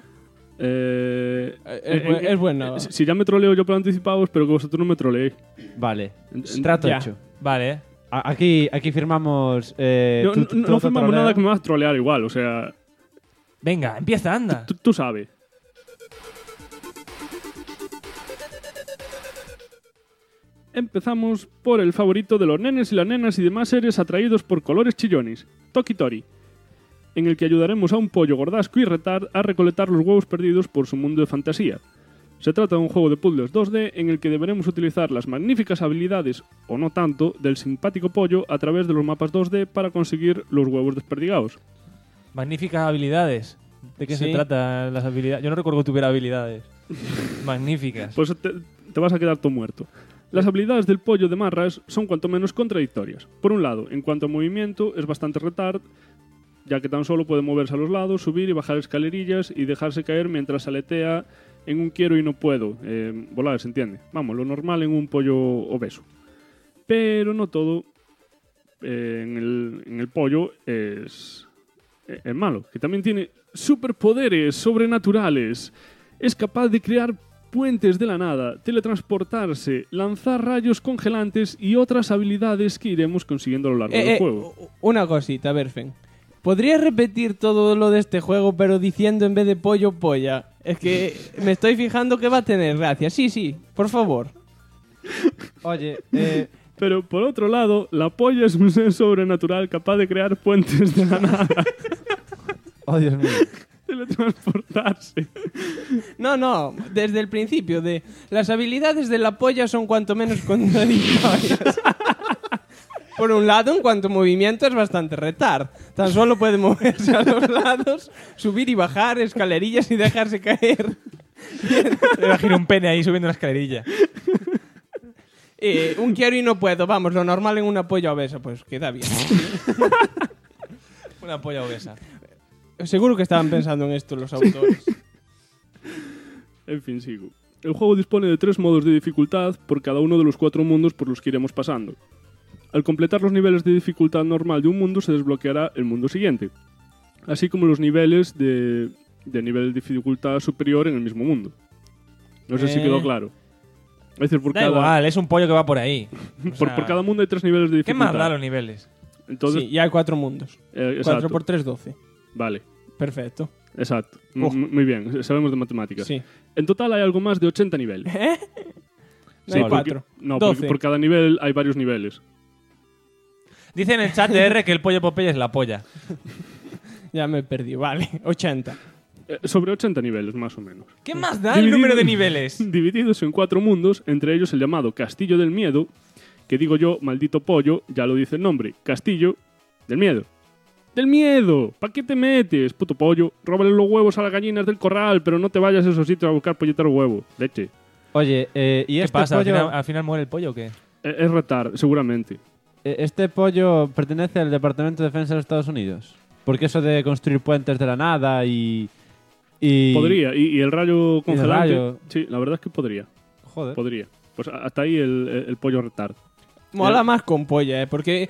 Es bueno. Si ya me troleo yo por anticipado, espero que vosotros no me troleéis. Vale. Trato Ya. hecho. Vale. Aquí firmamos... No firmamos nada que me vas a trolear igual, o sea... Venga, empieza, anda. Tú sabes. Empezamos por el favorito de los nenes y las nenas y demás seres atraídos por colores chillones, Toki Tori, en el que ayudaremos a un pollo gordasco y retard a recolectar los huevos perdidos por su mundo de fantasía. Se trata de un juego de puzzles 2D en el que deberemos utilizar las magníficas habilidades, o no tanto, del simpático pollo a través de los mapas 2D para conseguir los huevos desperdigados. Magníficas habilidades. ¿De qué se trata las habilidades? Yo no recuerdo que tuviera habilidades. Magníficas. Pues te vas a quedar todo muerto. Las habilidades del pollo de marras son cuanto menos contradictorias. Por un lado, en cuanto a movimiento, es bastante retard, ya que tan solo puede moverse a los lados, subir y bajar escalerillas y dejarse caer mientras aletea en un quiero y no puedo. Volar, se entiende. Vamos, lo normal en un pollo obeso. Pero no todo en el pollo es malo, que también tiene superpoderes sobrenaturales. Es capaz de crear puentes de la nada, teletransportarse, lanzar rayos congelantes y otras habilidades que iremos consiguiendo a lo largo del juego. Una cosita, Berfen. ¿Podrías repetir todo lo de este juego, pero diciendo en vez de pollo, polla? Es que me estoy fijando que va a tener gracia. Sí, por favor. Oye, Pero por otro lado, la polla es un ser sobrenatural capaz de crear puentes de la nada. Oh, Dios mío. Teletransportarse. No, desde el principio de las habilidades de la polla son cuanto menos contradictorias. Por un lado, en cuanto a movimiento es bastante retard. Tan solo puede moverse a los lados, subir y bajar escalerillas y dejarse caer. Me imagino un pene ahí subiendo una escalerilla. Un quiero y no puedo. Vamos, lo normal en una polla obesa, pues queda bien. Una polla obesa. Seguro que estaban pensando en esto los autores. En fin, sigo. El juego dispone de 3 modos de dificultad por cada uno de los 4 mundos por los que iremos pasando. Al completar los niveles de dificultad normal de un mundo se desbloqueará el mundo siguiente, así como los niveles de nivel de dificultad superior en el mismo mundo. No sé si quedó claro. Es decir, Da igual, es un pollo que va por ahí. por cada mundo hay 3 niveles de ¿Qué dificultad. más da los niveles? Entonces, Sí, ya hay 4 mundos. 4 exacto. por 3, 12. Vale, Perfecto. exacto. Oh. Muy bien, sabemos de matemáticas. Sí. En total hay algo más de 80 niveles. No Sí, hay porque- 4. No, 12. porque por cada nivel hay varios niveles. Dice en el chat de R que el pollo Popeye es la polla. Ya me perdí. Vale, 80. Sobre 80 niveles, más o menos. ¿Qué más da el número de niveles? Divididos en 4 mundos, entre ellos el llamado Castillo del Miedo, que digo yo, maldito pollo, ya lo dice el nombre, Castillo del Miedo. ¡Del miedo! ¿Para qué te metes, puto pollo? Róbale los huevos a las gallinas del corral, pero no te vayas a esos sitios a buscar polletero huevo. Leche. Oye, ¿y ¿Qué este pasa? pollo, ¿Al final muere el pollo o qué? Es retar, seguramente. este pollo pertenece al Departamento de Defensa de los Estados Unidos? Porque eso de construir puentes de la nada y Podría. Y el rayo congelante. rayo. Sí, la verdad es que podría. Joder. Podría. Pues hasta ahí el pollo retard. Mola más con polla, porque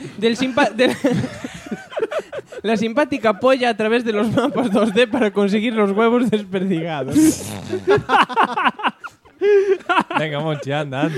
la simpática polla a través de los mapas 2D para conseguir los huevos desperdigados. Venga, Monchi, anda.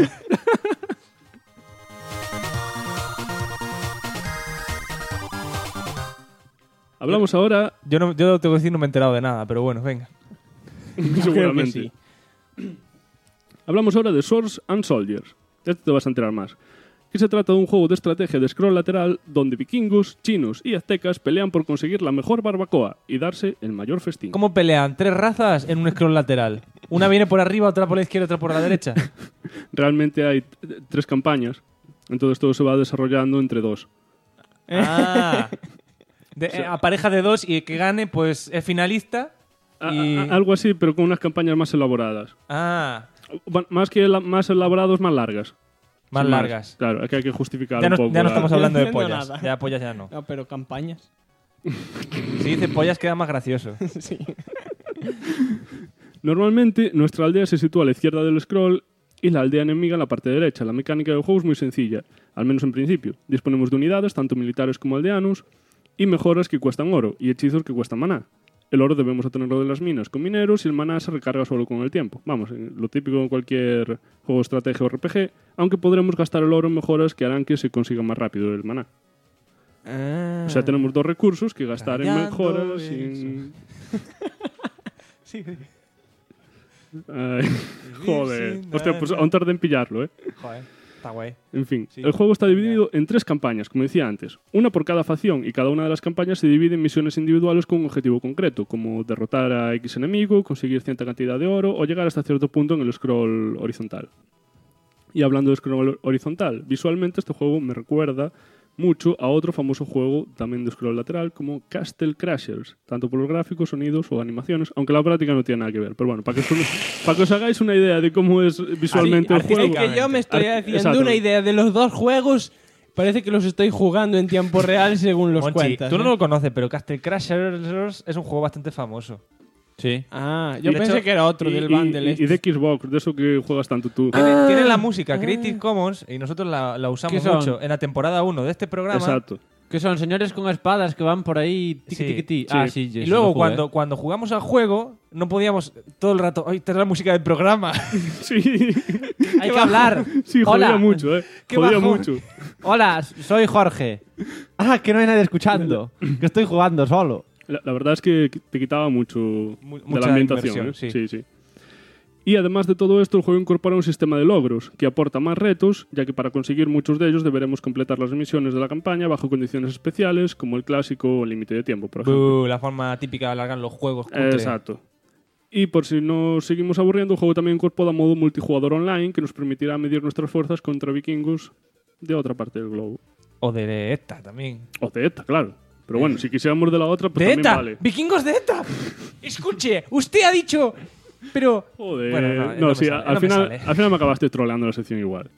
Hablamos ahora, Yo tengo que decir, no me he enterado de nada, pero bueno, venga. seguramente. sí. Hablamos ahora de Swords and Soldiers. Este te vas a enterar más. Que se trata de un juego de estrategia de scroll lateral donde vikingos, chinos y aztecas pelean por conseguir la mejor barbacoa y darse el mayor festín. ¿Cómo pelean 3 razas en un scroll lateral? Una viene por arriba, otra por la izquierda, otra por la derecha. Realmente hay 3 campañas, entonces todo se va desarrollando entre 2. Ah. A pareja de 2 y que gane, pues es finalista. Y... Algo así, pero con unas campañas más elaboradas. Ah, Más que más elaborados, más largas. más Sin largas. Claro, es que hay que justificar Ya un no, poco. ya no la- estamos hablando de No entiendo pollas. nada. Ya pollas ya no. No, pero campañas. Si dice pollas queda más gracioso. Sí. Normalmente, nuestra aldea se sitúa a la izquierda del scroll y la aldea enemiga en la parte derecha. La mecánica del juego es muy sencilla, al menos en principio. Disponemos de unidades, tanto militares como aldeanos, y mejoras que cuestan oro, y hechizos que cuestan maná. El oro debemos obtenerlo de las minas con mineros y el maná se recarga solo con el tiempo. Vamos, lo típico en cualquier juego de estrategia o RPG, aunque podremos gastar el oro en mejoras que harán que se consiga más rápido el maná. O sea, tenemos 2 recursos que gastar en Rayando mejoras eso. y... Sí. Ay, joder. sin Hostia, pues nada. aún tardé en pillarlo, ¿eh? Joder, está guay. En fin, Sí. el juego está dividido en 3 campañas, como decía antes. Una por cada facción, y cada una de las campañas se divide en misiones individuales con un objetivo concreto, como derrotar a X enemigo, conseguir cierta cantidad de oro o llegar hasta cierto punto en el scroll horizontal. Y hablando de scroll horizontal, visualmente este juego me recuerda mucho a otro famoso juego también de scroll lateral como Castle Crashers, tanto por los gráficos, sonidos o animaciones, aunque la práctica no tiene nada que ver. Pero bueno, para que os hagáis una idea de cómo es visualmente el Es juego. que yo me estoy haciendo Exacto. una idea de los 2 juegos. Parece que los estoy jugando en tiempo real según los Monchi, cuentas. tú no ¿eh? lo conoces, pero Castle Crashers es un juego bastante famoso. Sí. Ah, yo De pensé hecho, que era otro del bundle. y de Xbox, de eso que juegas tanto tú. Tiene la música Creative Commons y nosotros la usamos ¿Qué son? mucho en la temporada 1 de este programa. Exacto. Que son señores con espadas que van por ahí tiqui, Sí, tiqui, ti. sí. Ah, sí, Y eso luego lo jugué. cuando jugamos al juego no podíamos todo el rato, ¡ay, esta es la música del programa! Sí, Hay que hablar. sí, jodía Hola. mucho, Qué Jodía bajón. mucho. Hola, soy Jorge. Ah, que no hay nadie escuchando. Que estoy jugando solo. La verdad es que te quitaba mucho de mucha la ambientación. inmersión, ¿eh? Sí. Y además de todo esto, el juego incorpora un sistema de logros que aporta más retos, ya que para conseguir muchos de ellos deberemos completar las misiones de la campaña bajo condiciones especiales, como el clásico límite de tiempo, por ejemplo. La forma típica de alargar los juegos. cutre. Exacto. Y por si nos seguimos aburriendo, el juego también incorpora modo multijugador online que nos permitirá medir nuestras fuerzas contra vikingos de otra parte del globo. O de esta también. O de ETA, claro. Pero bueno, si quisiéramos de la otra, pues ¡De también ETA! vale. ¡Vikingos de ETA! Escuche, usted ha dicho... Pero... Joder. Bueno, no, me sí, sale, al no me final sale. al final me acabaste troleando la sección igual.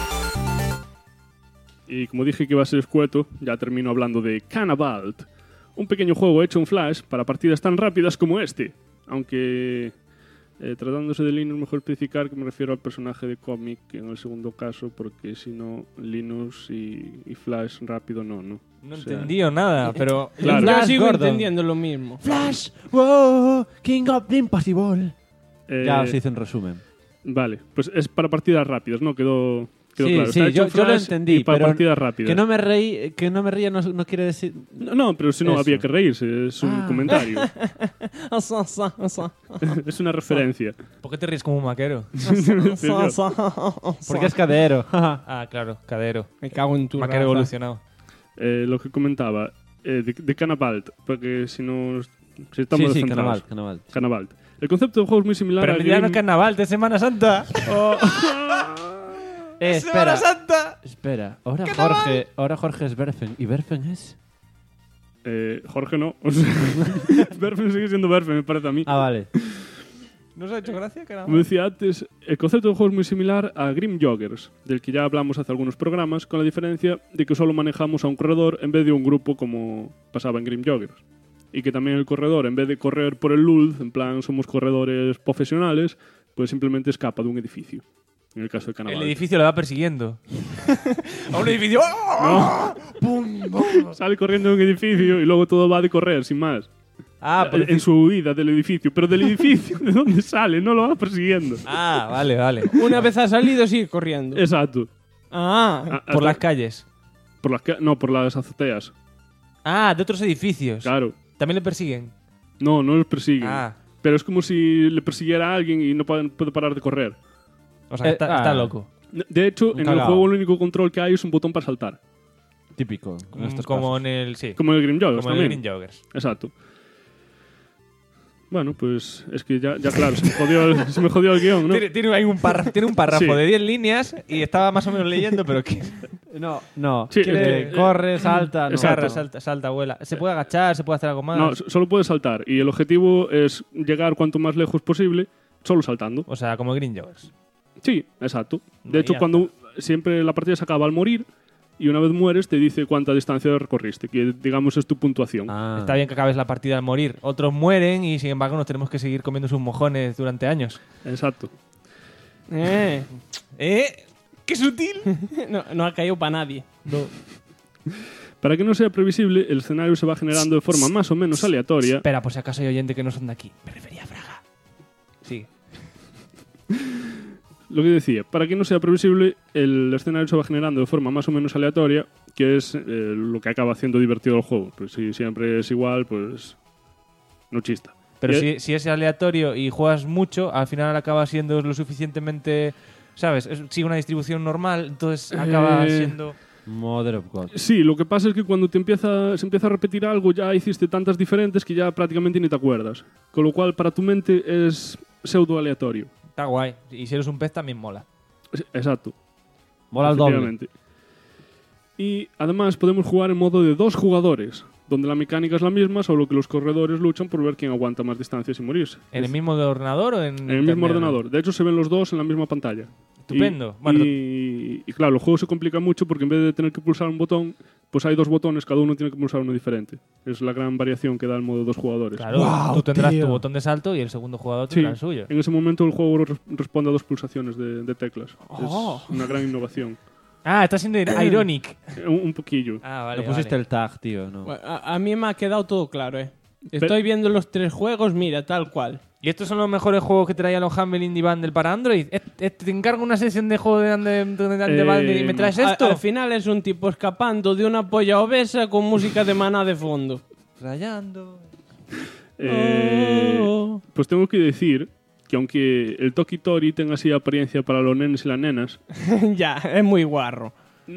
Y como dije que iba a ser escueto, ya termino hablando de Cannabalt, Un pequeño juego hecho en Flash para partidas tan rápidas como este. Aunque, tratándose de Linux, mejor especificar que me refiero al personaje de cómic en el segundo caso, porque si no, Linux y Flash rápido no. No entendí nada, pero... Claro. Yo sigo Gordon. entendiendo lo mismo. Flash, wow, King of the Impossible. Ya os hice un resumen. Vale, pues es para partidas rápidas, ¿no? Quedó Sí, claro. sí, Está hecho yo lo Flash entendí, y para pero partidas rápidas. Que no me ría no quiere decir... No, pero si no Eso. había que reírse, es un comentario. Asa, asa, asa. Es una referencia. ¿Por qué te ríes como un maquero? Porque es cadero. Ah, claro, cadero. Me cago en tu Maquero raza. evolucionado. Lo que comentaba, de Canavalt, porque si no... Si estamos Sí, descentrados. Canavalt. Canavalt. El concepto del juego es muy similar Pero a ya no es Grim... carnaval de Semana Santa. Espera. Santa! Espera. Ahora Jorge es Berfen. ¿Y Berfen es? Jorge no. O sea, Berfen sigue siendo Berfen, me parece a mí. Ah, vale. ¿No os ha hecho gracia? Como decía antes, el concepto del juego es muy similar a Grim Joggers, del que ya hablamos hace algunos programas, con la diferencia de que solo manejamos a un corredor en vez de un grupo como pasaba en Grim Joggers. Y que también el corredor, en vez de correr por el LULZ, en plan somos corredores profesionales, pues simplemente escapa de un edificio. En el caso de Canavalt. El edificio lo va persiguiendo. A un edificio. ¡Pum! Sale corriendo de un edificio y luego todo va de correr, sin más. Ah, En su huida del edificio. Pero del edificio, ¿de dónde sale? No lo va persiguiendo. Ah, vale. Una vez ha salido, sigue corriendo. Exacto. Ah, Por las calles. No, por las azoteas. Ah, de otros edificios. Claro. También le persiguen. No los persiguen. Ah. Pero es como si le persiguiera a alguien y no puede parar de correr. O sea, está loco. De hecho, en el cagao. juego el único control que hay es un botón para saltar. Típico. en estos Como casos. en el... Sí. Como en el Grim Joggers Como en el también. Green Joggers. Exacto. Bueno, pues es que ya claro, se me jodió el guión, ¿no? Tiene ahí un párrafo Sí. de 10 líneas y estaba más o menos leyendo, pero que... No. Sí, Corre, salta. No. Exacto. salta, vuela. ¿Se puede agachar? ¿Se puede hacer algo más? No, solo puedes saltar. Y el objetivo es llegar cuanto más lejos posible, solo saltando. O sea, como Green Joggers. Sí, exacto. No, De hecho, ya cuando siempre la partida se acaba al morir y una vez mueres te dice cuánta distancia recorriste, que digamos es tu puntuación. Ah. Está bien que acabes la partida al morir. Otros mueren y, sin embargo, nos tenemos que seguir comiendo sus mojones durante años. Exacto. ¿Eh? ¡Qué sutil! no ha caído para nadie. Para que no sea previsible, el escenario se va generando de forma más o menos aleatoria. Espera, por si acaso hay oyente que no son de aquí. Me refería a Fraga. Sí. Lo que decía, para que no sea previsible, el escenario se va generando de forma más o menos aleatoria, que es lo que acaba haciendo divertido el juego. Pues si siempre es igual, pues no chista. Pero Y- si es aleatorio y juegas mucho, al final acaba siendo lo suficientemente... ¿Sabes? Sigue una distribución normal, entonces acaba siendo... Mother of God. Sí, lo que pasa es que cuando se empieza a repetir algo, ya hiciste tantas diferentes que ya prácticamente ni te acuerdas. Con lo cual, para tu mente es pseudo aleatorio. Está guay. Y si eres un pez también mola. Exacto. Mola el doble. Efectivamente. Y además podemos jugar en modo de 2 jugadores, donde la mecánica es la misma, solo que los corredores luchan por ver quién aguanta más distancia sin morirse. ¿En el mismo ordenador o en En el mismo internet? ordenador. De hecho, se ven los dos en la misma pantalla. Estupendo. Y, Bueno, y claro, el juego se complica mucho porque en vez de tener que pulsar un botón, pues hay 2 botones, cada uno tiene que pulsar uno diferente. Es la gran variación que da el modo 2 jugadores. Claro, tú tendrás tu botón de salto y el segundo jugador Sí, tendrá el suyo. en ese momento el juego responde a 2 pulsaciones de teclas. Oh. Es una gran innovación. Ah, está siendo ironic. Un poquillo. Ah, vale, Le pusiste vale. el tag, tío. No. Bueno, a mí me ha quedado todo claro, Estoy viendo los 3 juegos, mira, tal cual. ¿Y estos son los mejores juegos que traían los Humble Indie Bundle para Android? ¿Te encargo una sesión de juego de Bundle y me traes esto? Al final es un tipo escapando de una polla obesa con música de Maná de fondo. Rayando. Pues tengo que decir que aunque el Toki Tori tenga así apariencia para los nenes y las nenas, Ya, es muy guarro.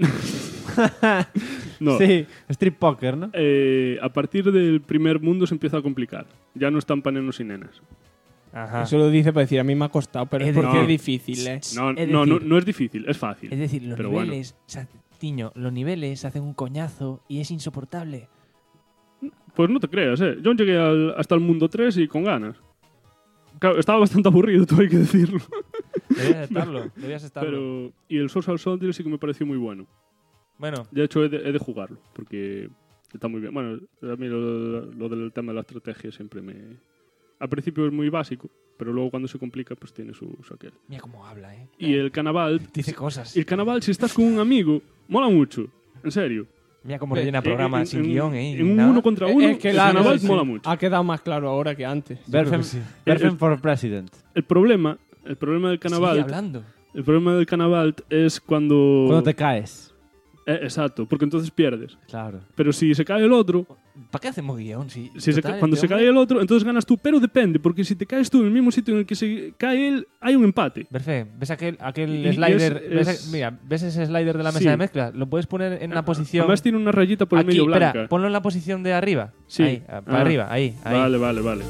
no. Sí, Street Poker, ¿no? A partir del primer mundo se empieza a complicar. Ya no están para nenos y nenas. Ajá. Eso lo dice para decir, a mí me ha costado, pero es porque no. es difícil, No, Es no, decir- no es difícil, es fácil. Es decir, los Pero niveles... Tiño, los niveles hacen un coñazo y es insoportable. Pues no te creas, Yo llegué hasta el mundo 3 y con ganas. Claro, estaba bastante aburrido, todo hay que decirlo. Debías estarlo. Y el Social Soldier sí que me pareció muy bueno. Bueno, De hecho, he de jugarlo, porque Está muy bien. Bueno, a mí lo del tema de la estrategia siempre me... Al principio es muy básico, pero luego cuando se complica, pues tiene su aquel. Mira cómo habla, ¿eh? Y el Cannavalt... Dice cosas. El Cannavalt, si estás con un amigo, mola mucho. En serio. Mira cómo rellena programas sin guión, ¿eh? En un uno contra uno, Es que el claro, Cannavalt sí. mola mucho. Ha quedado más claro ahora que antes. Berfen for President. El problema del Cannavalt... Sigue hablando. El problema del Cannavalt es cuando... Cuando te caes. Exacto, porque entonces pierdes. Claro. Pero si se cae el otro... ¿Para qué hacemos guión? Si Cuando se cae el otro, entonces ganas tú. Pero depende, porque si te caes tú en el mismo sitio en el que se cae él, hay un empate. Perfecto. ¿Ves aquel Y slider? es- ¿Ves ese slider de la mesa Sí. de mezcla? Lo puedes poner en una posición... Además tiene una rayita por el Aquí, medio blanca. espera, ponlo en la posición de arriba. Sí. Ahí, para arriba, ahí. Vale.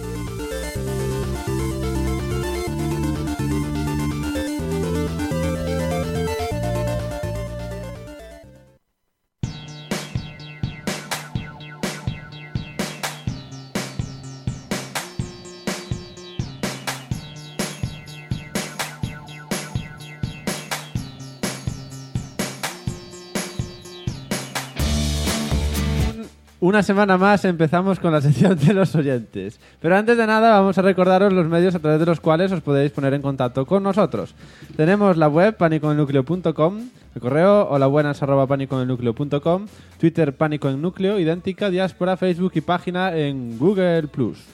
Una semana más empezamos con la sección de los oyentes. Pero antes de nada vamos a recordaros los medios a través de los cuales os podéis poner en contacto con nosotros. Tenemos la web panicoennucleo.com, el correo holabuenas@panicoennucleo.com, Twitter Pánico en Núcleo, idéntica, diáspora, Facebook y página en Google+.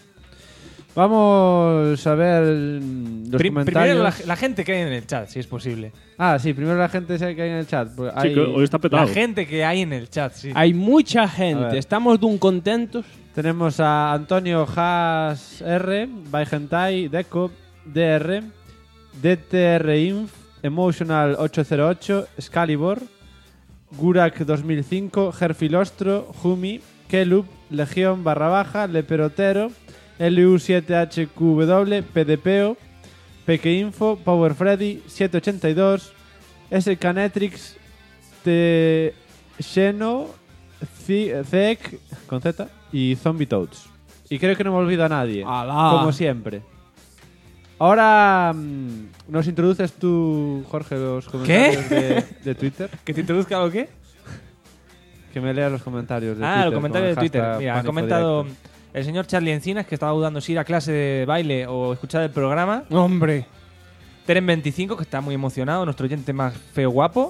Vamos a ver los Primero comentarios. la gente que hay en el chat, si es posible. Ah, sí, primero la gente que hay en el chat. Pues Sí, que hoy está petado. La gente que hay en el chat, sí. Hay mucha A gente. ver. Estamos de un contentos. Tenemos a Antonio Haas R, Baigentai, Deco, DR, DTR Inf, Emotional 808, Excalibur, Gurak 2005, Gerfilostro, Jumi, Kelup, Legión _, Leperotero, LU7HQW, PDPO, Pequeinfo, Power Freddy, 782, SKnetrix, Xeno, Zek, con Z, y Zombie Toads. Y creo que no me olvido a nadie. ¡Alá! Como siempre. Ahora nos introduces tú, Jorge, los comentarios de Twitter. ¿Que te introduzca algo qué? Que me leas los comentarios de Twitter. Los comentarios de con el Twitter. hashtag Mira, ha Pánico comentado Directo. el señor Charlie Encinas, que estaba dudando si ir a clase de baile o escuchar el programa. Hombre. Teren25, que está muy emocionado, nuestro oyente más feo guapo.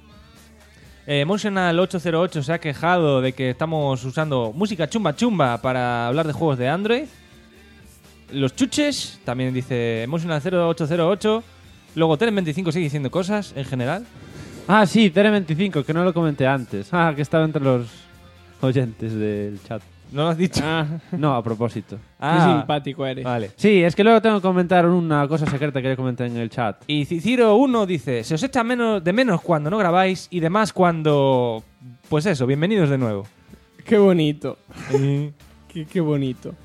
Emotional 808 se ha quejado de que estamos usando música chumba chumba para hablar de juegos de Android. Los chuches, también dice Emotional 0808. Luego Teren25 sigue diciendo cosas en general. Ah, sí, Tere25, que no lo comenté antes. Ah, que estaba entre los oyentes del chat. ¿No lo has dicho? No, a propósito. Qué simpático eres. Vale. Sí, es que luego tengo que comentar una cosa secreta que le comenté en el chat. Y Ciciro1 dice, se os echa de menos cuando no grabáis y demás cuando... Pues eso, bienvenidos de nuevo. Qué bonito. Qué bonito.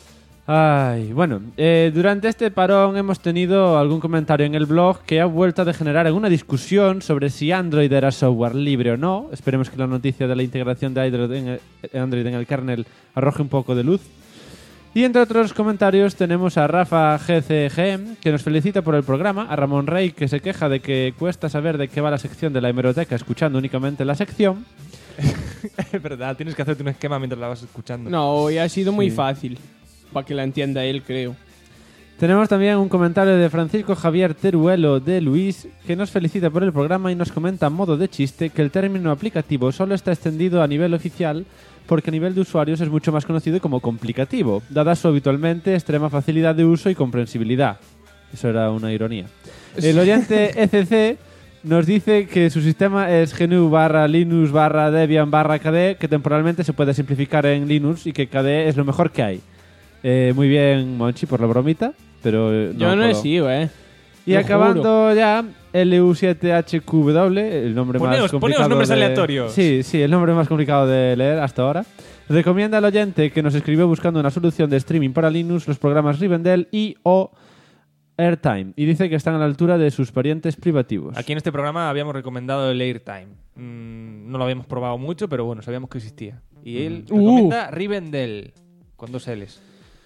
Ay, bueno, durante este parón hemos tenido algún comentario en el blog que ha vuelto a degenerar en una discusión sobre si Android era software libre o no. Esperemos que la noticia de la integración de Android en el kernel arroje un poco de luz. Y entre otros comentarios tenemos a Rafa GCG, que nos felicita por el programa, a Ramón Rey, que se queja de que cuesta saber de qué va la sección de la hemeroteca escuchando únicamente la sección. Es verdad, tienes que hacerte un esquema mientras la vas escuchando. No, hoy ha sido muy Sí. fácil. Para que la entienda él, creo. Tenemos también un comentario de Francisco Javier Teruelo de Luis, que nos felicita por el programa y nos comenta a modo de chiste que el término aplicativo solo está extendido a nivel oficial porque a nivel de usuarios es mucho más conocido como complicativo, dada su habitualmente extrema facilidad de uso y comprensibilidad. Eso era una ironía. El oyente ECC nos dice que su sistema es GNU/Linux/Debian/KDE, que temporalmente se puede simplificar en Linux y que KDE es lo mejor que hay. Muy bien, Monchi, por la bromita, pero Yo no he puedo. sido, Y Lo acabando ya, LU7HQW, el nombre más complicado. Poneos nombres aleatorios. Sí, el nombre más complicado de leer hasta ahora. Recomienda al oyente que nos escribió buscando una solución de streaming para Linux los programas Rivendell y o Airtime. Y dice que están a la altura de sus parientes privativos. Aquí en este programa habíamos recomendado el Airtime. No lo habíamos probado mucho, pero bueno, sabíamos que existía. Y él recomienda Rivendell, con 2 L's.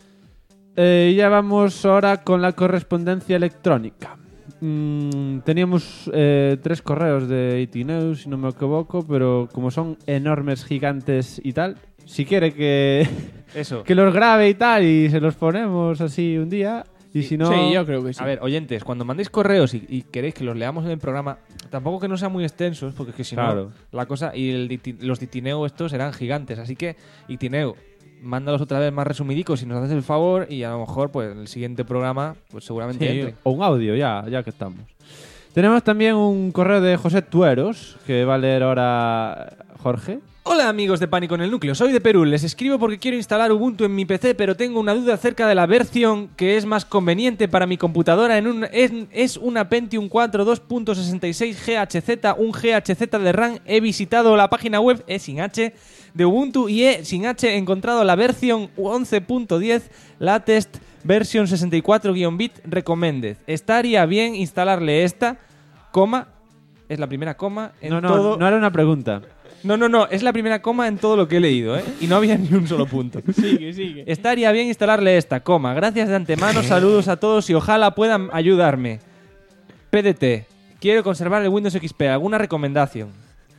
Ya vamos ahora con la correspondencia electrónica. Teníamos 3 correos de AT News, si no me equivoco, pero como son enormes, gigantes y tal, si quiere que, Eso. que los grabe y tal, y se los ponemos así un día. Y si no... Sí, yo creo que sí. A ver, oyentes, cuando mandéis correos y queréis que los leamos en el programa, tampoco que no sean muy extensos, porque es que si Claro. no, la cosa... Y los de Itineo estos serán gigantes, así que, Itineo, mándalos otra vez más resumidicos si nos haces el favor, y a lo mejor, pues, en el siguiente programa, pues seguramente Sí, entre. o un audio, ya que estamos. Tenemos también un correo de José Tueros, que va a leer ahora Jorge. Hola amigos de Pánico en el Núcleo, soy de Perú, les escribo porque quiero instalar Ubuntu en mi PC, pero tengo una duda acerca de la versión que es más conveniente para mi computadora. Es una Pentium 4 2.66 GHz, un GHz de RAM. He visitado la página web sin H de Ubuntu y sin H he encontrado la versión 11.10 Latest Version 64-bit Recommended. Estaría bien instalarle esta, coma, es la primera coma en todo... No era una pregunta. No, es la primera coma en todo lo que he leído, ¿eh? Y no había ni un solo punto. Sigue. Estaría bien instalarle esta, coma. Gracias de antemano, saludos a todos y ojalá puedan ayudarme. PDT, quiero conservar el Windows XP, ¿alguna recomendación?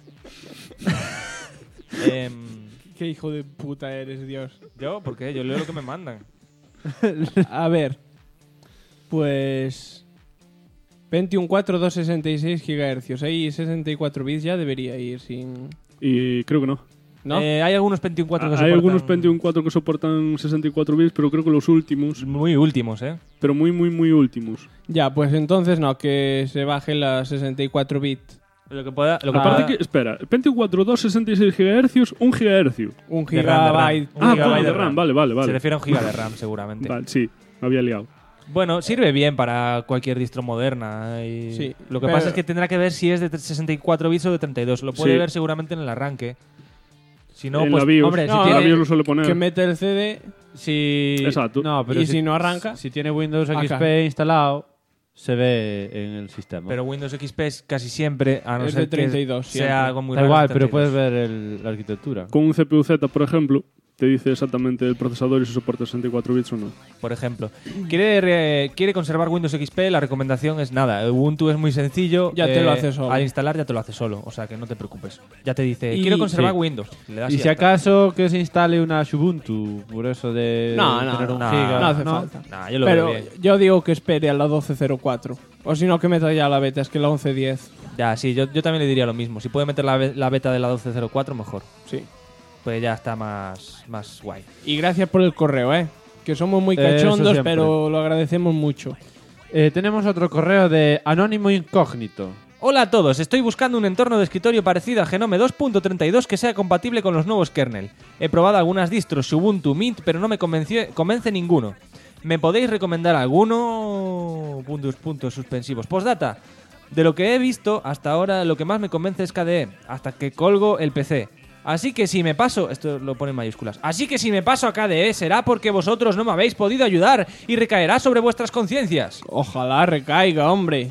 Qué hijo de puta eres, Dios. ¿Yo? ¿Por qué? Yo leo lo que me mandan. A ver, pues... Pentium 4 266 GHz. Ahí 64 bits ya debería ir sin... Y creo que no. ¿No? Hay algunos Pentium 4 que Hay soportan... algunos Pentium 4 que soportan 64 bits, pero creo que los últimos... Muy últimos, ¿eh? Pero muy últimos. Ya, pues entonces no, que se baje la 64 bits. Lo que pueda... Aparte que, espera, Pentium 4 266 GHz, 1 GHz. Un De RAM, gigabyte. Un Ah, gigabyte de RAM, vale. Se refiere a un giga de RAM, seguramente. Vale, sí, me había liado. Bueno, sirve bien para cualquier distro moderna. Y Sí, lo que pero- pasa es que tendrá que ver si es de 64 bits o de 32. Lo puede Sí. ver seguramente en el arranque. Si no, En pues, la BIOS. hombre, No, si la tiene... BIOS lo suele poner. Que mete el CD Si... Exacto. No, pero y si no arranca... Si tiene Windows Acá. XP instalado, se ve en el sistema. Pero Windows XP es casi siempre, a no Es ser de 32 que siempre. sea algo muy da raro. igual, es pero 32. puedes ver la arquitectura. Con un CPU-Z, por ejemplo, te dice exactamente el procesador y si soporta 64 bits o no. Por ejemplo. ¿Quiere conservar Windows XP? La recomendación es nada. Ubuntu es muy sencillo. Ya te lo hace solo. Al instalar ya te lo hace solo. O sea que no te preocupes. Ya te dice, Y- quiero conservar sí. Windows. Le das Y ya si está. acaso que se instale una Ubuntu, por eso de No, tener un no, giga. no hace falta. Nah, yo lo veo Pero bien. yo digo que espere a la 12.04. O si no, que meta ya la beta. Es que la 11.10... Ya, sí, yo también le diría lo mismo. Si puede meter la beta de la 12.04, mejor. Sí. Pues ya está más guay. Y gracias por el correo, que somos muy Eso cachondos, siempre. pero lo agradecemos mucho. Tenemos otro correo de Anónimo Incógnito. Hola a todos, estoy buscando un entorno de escritorio parecido a Genome 2.32 que sea compatible con los nuevos kernel. He probado algunas distros, Ubuntu, Mint, pero no me convence ninguno. ¿Me podéis recomendar alguno? Puntos suspensivos. Postdata. De lo que he visto hasta ahora, lo que más me convence es KDE, hasta que colgo el PC. Así que si me paso, esto lo pone en mayúsculas, así que si me paso a KDE será porque vosotros no me habéis podido ayudar y recaerá sobre vuestras conciencias. Ojalá recaiga, hombre.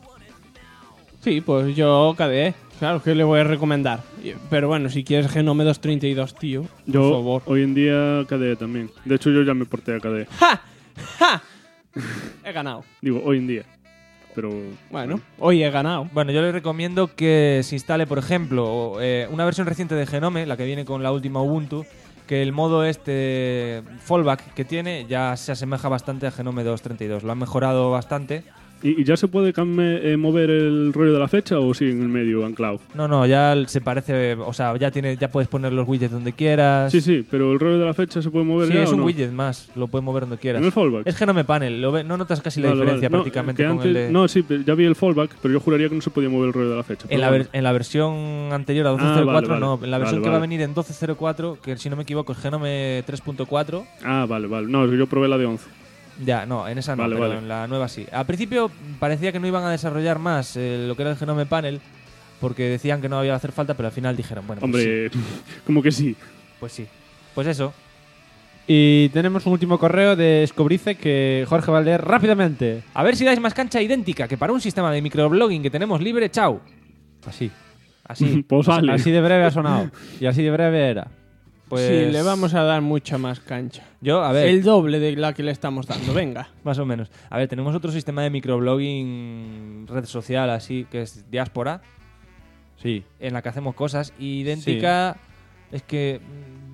Sí, pues yo KDE. Claro que le voy a recomendar. Pero bueno, si quieres Genome 232, tío. Yo, por favor. hoy en día, KDE también. De hecho, yo ya me porté a KDE. ¡Ja! ¡Ja! He ganado. Digo, hoy en día. Pero... Bueno, hoy he ganado. Bueno, yo les recomiendo que se instale, por ejemplo, una versión reciente de Genome, la que viene con la última Ubuntu, que el modo fallback que tiene ya se asemeja bastante a Genome 2.32. Lo han mejorado bastante. ¿Y ya se puede mover el rollo de la fecha o sigue en el medio anclado? No, ya se parece, o sea, ya puedes poner los widgets donde quieras. Sí, pero el rollo de la fecha se puede mover Sí, ya es o un no? widget más, lo puedes mover donde quieras. ¿En el fallback? Es Genome Panel, no notas casi la Vale, diferencia vale. No, prácticamente que con antes- el de... No, sí, pero ya vi el fallback, pero yo juraría que no se podía mover el rollo de la fecha. En pero la, bueno. en la versión anterior a 12.04 vale. no, en la versión Vale, que va a vale. venir en 12.04, que si no me equivoco es Genome 3.4. Ah, vale. No, yo probé la de 11. Ya, no, en esa no, Vale, pero vale. en la nueva sí. Al principio parecía que no iban a desarrollar más lo que era el Genome Panel, porque decían que no había hacer falta, pero al final dijeron, bueno, pues Hombre, como que sí. sí. Pues eso. Y tenemos un último correo de Escobrice que Jorge va a leer rápidamente. A ver si dais más cancha idéntica, que para un sistema de microblogging que tenemos libre, chao. Así. Así. Pues sale. Así de breve ha sonado. Y así de breve era. Pues Sí, le vamos a dar mucha más cancha. Yo, a ver, El doble de la que le estamos dando, venga. más o menos. A ver, tenemos otro sistema de microblogging, red social así, que es Diáspora, Sí. en la que hacemos cosas idéntica. Es que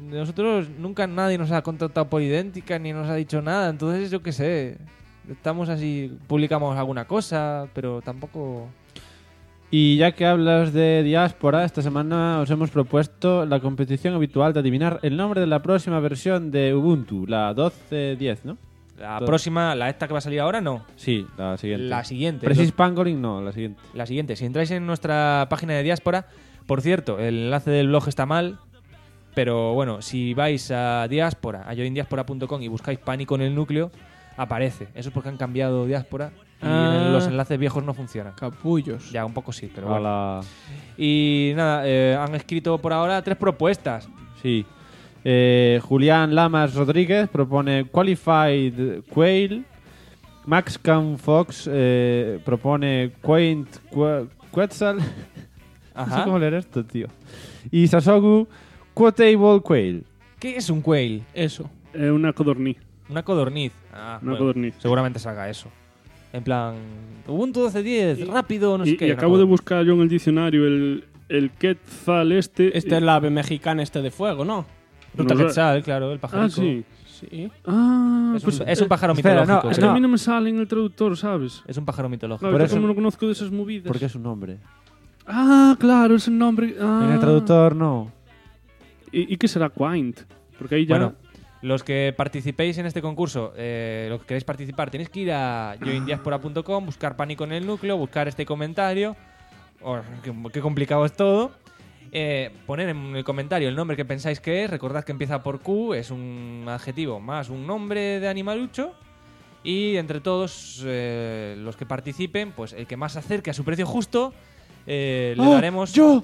nosotros nunca nadie nos ha contactado por idéntica ni nos ha dicho nada, entonces yo qué sé. Estamos así, publicamos alguna cosa, pero tampoco... Y ya que hablas de diáspora, esta semana os hemos propuesto la competición habitual de adivinar el nombre de la próxima versión de Ubuntu, la 12.10, ¿no? La próxima, la esta que va a salir ahora, no. Sí, la siguiente. La siguiente. Precis Pangolin, no, la siguiente. La siguiente. Si entráis en nuestra página de diáspora, por cierto, el enlace del blog está mal, pero bueno, si vais a diáspora, a joindiaspora.com y buscáis Pánico en el núcleo, aparece. Eso es porque han cambiado diáspora y los enlaces viejos no funcionan. Capullos. Ya, un poco sí, pero Hola. bueno. Y nada, han escrito por ahora 3 propuestas. Sí. Julián Lamas Rodríguez propone Qualified Quail. Max Can Fox propone Quaint Quetzal. No sé cómo leer esto, tío. Y Sasogu Quotable Quail. ¿Qué es un quail? Eso. Una codorniz. Una codorniz. Una codorniz. Seguramente salga eso. En plan, Ubuntu 12.10, rápido, no sé qué. Y acabo de buscar yo en el diccionario el Quetzal este. Este es la ave mexicana de fuego, ¿no? Ruta Quetzal, claro, el pajarito. Sí. Sí. Es un pájaro espera, mitológico. Es que a mí no me sale en el traductor, ¿sabes? Es un pájaro mitológico. Claro, yo como no conozco de esas movidas. Porque es un nombre. Claro, es el nombre. En el traductor no. ¿Y qué será Quaint? Porque ahí ya... Bueno, los que participéis en este concurso, los que queréis participar, tenéis que ir a joindiaspora.com, buscar Pánico en el núcleo, buscar este comentario. Qué complicado es todo. Poner en el comentario el nombre que pensáis que es. Recordad que empieza por Q, es un adjetivo más un nombre de animalucho. Y entre todos los que participen, pues el que más se acerque a su precio justo, le daremos... ¡Yo!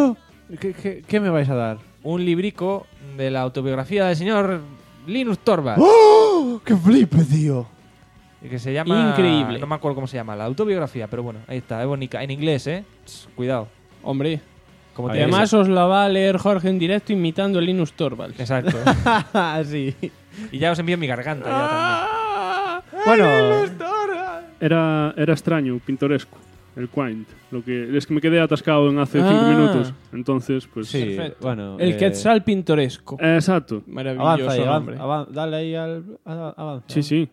¿Qué me vais a dar? Un librico de la autobiografía del señor Linus Torvalds. ¡Oh! ¡Qué flipe, tío! Que se llama... Increíble. No me acuerdo cómo se llama, la autobiografía, pero bueno, ahí está, es bonita. En inglés, cuidado. Hombre. Como Y además os la va a leer Jorge en directo imitando a Linus Torvalds. Exacto. Sí. Y ya os envío mi garganta ya también. Bueno. Era extraño, pintoresco. El Quaint. Es que me quedé atascado en hace 5 minutos. Entonces, pues... Sí, Perfecto. bueno. El Quetzal pintoresco. Exacto. Maravilloso Avanza, nombre. dale ahí al... Avanza. Sí.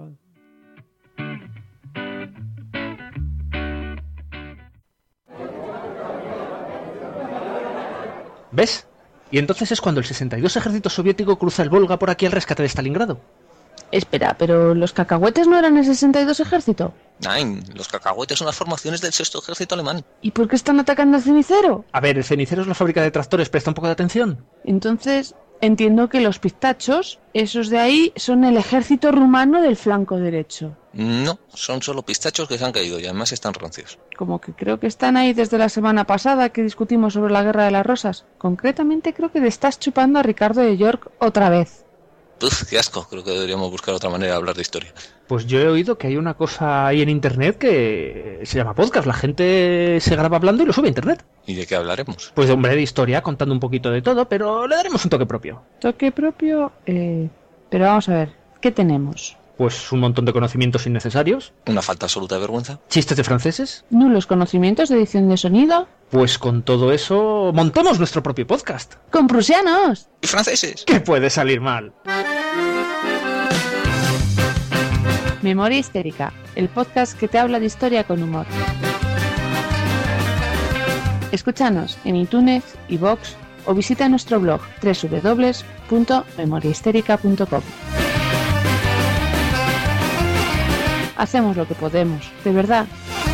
¿Ves? Y entonces es cuando el 62 ejército soviético cruza el Volga por aquí al rescate de Stalingrado. Espera, ¿pero los cacahuetes no eran el 62 ejército? Nein, los cacahuetes son las formaciones del 6º ejército alemán. ¿Y por qué están atacando al cenicero? A ver, el cenicero es la fábrica de tractores, presta un poco de atención. Entonces, entiendo que los pistachos, esos de ahí, son el ejército rumano del flanco derecho. No, son solo pistachos que se han caído y además están rancios. Como que creo que están ahí desde la semana pasada que discutimos sobre la Guerra de las Rosas. Concretamente creo que le estás chupando a Ricardo de York otra vez. Uf, qué asco, creo que deberíamos buscar otra manera de hablar de historia. Pues yo he oído que hay una cosa ahí en internet que se llama podcast. La gente se graba hablando y lo sube a internet. ¿Y de qué hablaremos? Pues de hombre de historia, contando un poquito de todo, pero le daremos un toque propio. Toque propio, pero vamos a ver, ¿qué tenemos? Pues un montón de conocimientos innecesarios. Una falta absoluta de vergüenza. Chistes de franceses. Nulos conocimientos de edición de sonido. Pues con todo eso montamos nuestro propio podcast. ¡Con prusianos! ¿Y franceses? ¿Qué puede salir mal? Memoria Histérica, el podcast que te habla de historia con humor. Escúchanos en iTunes, iVoox o visita nuestro blog www.memoriahistérica.com. Hacemos lo que podemos, de verdad.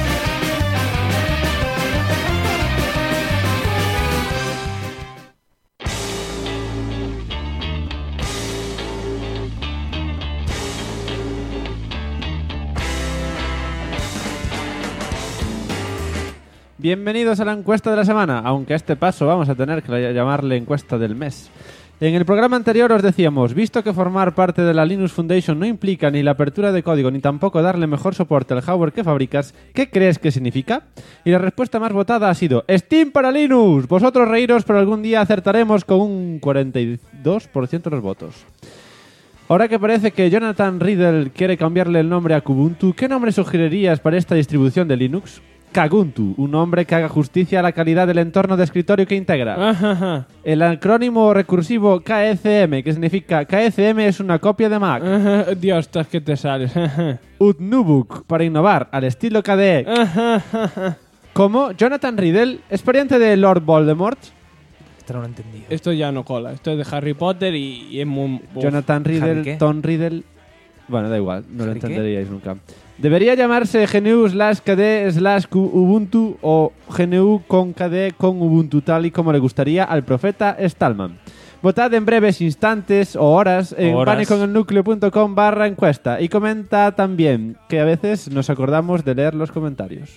Bienvenidos a la encuesta de la semana, aunque a este paso vamos a tener que llamarle encuesta del mes. En el programa anterior os decíamos, visto que formar parte de la Linux Foundation no implica ni la apertura de código ni tampoco darle mejor soporte al hardware que fabricas, ¿qué crees que significa? Y la respuesta más votada ha sido Steam para Linux. Vosotros reíros, pero algún día acertaremos con un 42% de los votos. Ahora que parece que Jonathan Riddle quiere cambiarle el nombre a Kubuntu, ¿qué nombre sugerirías para esta distribución de Linux? Kaguntu, un nombre que haga justicia a la calidad del entorno de escritorio que integra. Ajá. El acrónimo recursivo KECM, que significa KECM es una copia de Mac. Ajá. Dios, estás que te sales. Ajá. Utnubuk, para innovar, al estilo KDE. Ajá. Como Jonathan Riddle, es pariente de Lord Voldemort. Esto no lo he entendido. Esto ya no cola. Esto es de Harry Potter y es muy... Jonathan ¿Harry Riddle, qué? Tom Riddle... Bueno, da igual, no lo ¿Harry qué? entenderíais nunca. Debería llamarse GNU/KDE/Ubuntu o GNU con KDE con Ubuntu, tal y como le gustaría al profeta Stallman. Votad en breves instantes o horas en paniconelnucleo.com/encuesta y comenta también, que a veces nos acordamos de leer los comentarios.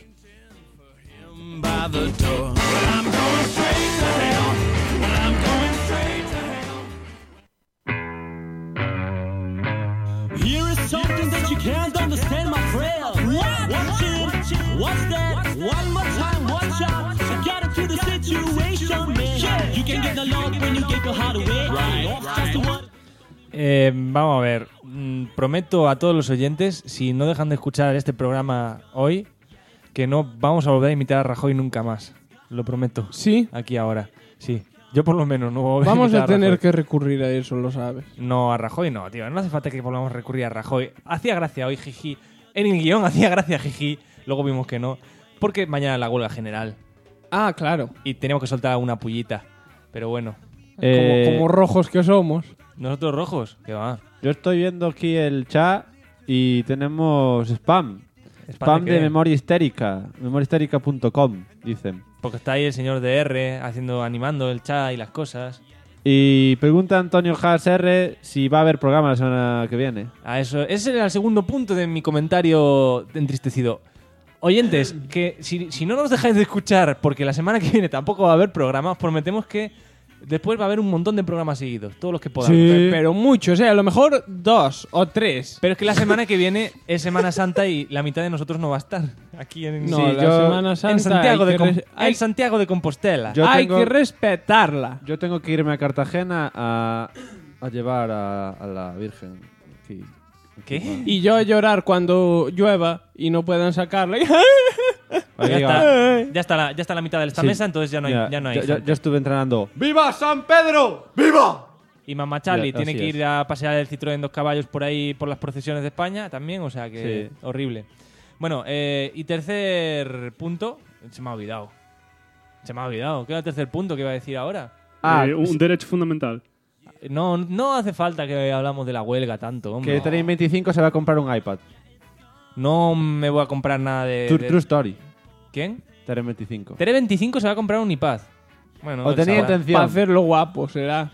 Here is something that you can't understand, my friend. Watch it, watch that, one more time, watch out. Get into the situation, man. You can get the love when you get your heart away. Just the one. Vamos a ver. Prometo a todos los oyentes, si no dejan de escuchar este programa hoy, que no vamos a volver a imitar a Rajoy nunca más. Lo prometo. ¿Sí? Aquí ahora. Sí. Yo por lo menos no voy a volver Vamos imitar a tener Rajoy. que recurrir a eso, lo sabes. No, a Rajoy no, tío. No hace falta que volvamos a recurrir a Rajoy. Hacía gracia hoy, jiji. En el guión hacía gracia, jiji. Luego vimos que no. Porque mañana la huelga general. Ah, claro. Y teníamos que soltar alguna pullita. Pero bueno. Como rojos que somos. Nosotros rojos, ¿qué va? Yo estoy viendo aquí el chat y tenemos spam. ¿Spam de de qué? memoria histérica. memoriahistérica.com, dicen. Porque está ahí el señor DR animando el chat y las cosas. Y pregunta Antonio Haas R si va a haber programa la semana que viene. A eso. Ese era el segundo punto de mi comentario entristecido. Oyentes, que si no nos dejáis de escuchar, porque la semana que viene tampoco va a haber programa, os prometemos que después va a haber un montón de programas seguidos, todos los que podamos. Sí. Pero muchos, a lo mejor 2 o 3. Pero es que la semana que viene es Semana Santa y la mitad de nosotros no va a estar aquí en, No, la Semana Santa en Santiago, hay que en Santiago de Compostela. Hay que respetarla. Yo tengo que irme a Cartagena a llevar a la Virgen. Aquí. ¿Qué? Y yo a llorar cuando llueva y no puedan sacarla. Ya está la mitad de esta Sí. mesa, entonces ya no hay. Ya no hay yo gente. estuve entrenando. ¡Viva San Pedro! ¡Viva! Y Mamá Charlie Ya, tiene así que es. ir a pasear el Citroën 2 caballos por ahí, por las procesiones de España también, o sea que Sí. horrible. Bueno, y tercer punto, se me ha olvidado. ¿Qué era el tercer punto que iba a decir ahora? Un derecho fundamental. No hace falta que hablamos de la huelga tanto, hombre. Que Terén 25 se va a comprar un iPad. No me voy a comprar nada de... True Story. ¿Quién? Terén 25. Tere 25 se va a comprar un iPad. Bueno, O él tenía sabrá. intención. Para hacerlo guapo, será.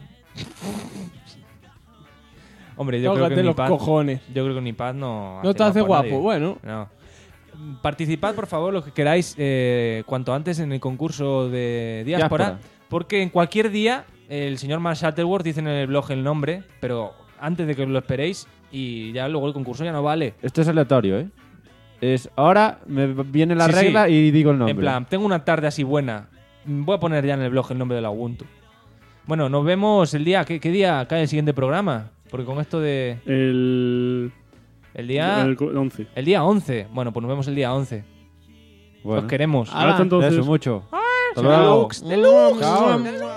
Hombre, yo creo Tócate que un los iPad... cojones. Yo creo que un iPad no... No te hace a guapo, nadie. bueno. No. Participad, por favor, los que queráis, cuanto antes en el concurso de Diáspora, porque en cualquier día el señor Mark Shuttleworth dice en el blog el nombre, pero antes de que lo esperéis y ya luego el concurso ya no vale. Esto es aleatorio, ¿eh? Ahora me viene la Sí, regla sí. y digo el nombre. En plan, tengo una tarde así buena, voy a poner ya en el blog el nombre de la Ubuntu. Bueno, nos vemos el día... ¿Qué día cae el siguiente programa? Porque con esto de... El día... El 11. El día 11. Bueno, pues nos vemos el día 11. Bueno. Os queremos. Hasta entonces. Eso mucho. Hasta Deluxe, luego. deluxe. Chao.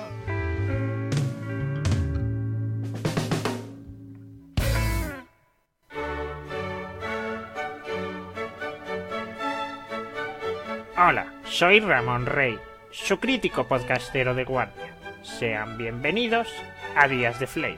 Hola, soy Ramón Rey, su crítico podcastero de guardia. Sean bienvenidos a Días de Flame.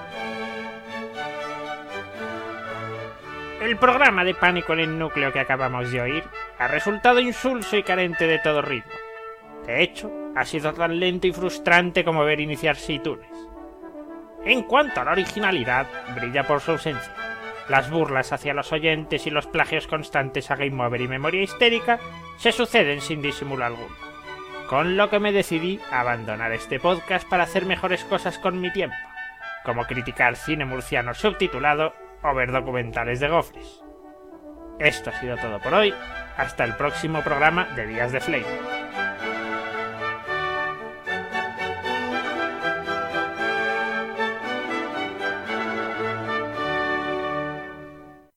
El programa de Pánico en el Núcleo que acabamos de oír ha resultado insulso y carente de todo ritmo. De hecho, ha sido tan lento y frustrante como ver iniciarse iTunes. En cuanto a la originalidad, brilla por su ausencia. Las burlas hacia los oyentes y los plagios constantes a Game Over y Memoria Histérica se suceden sin disimulo alguno. Con lo que me decidí a abandonar este podcast para hacer mejores cosas con mi tiempo, como criticar cine murciano subtitulado o ver documentales de gofres. Esto ha sido todo por hoy. Hasta el próximo programa de Días de Flame.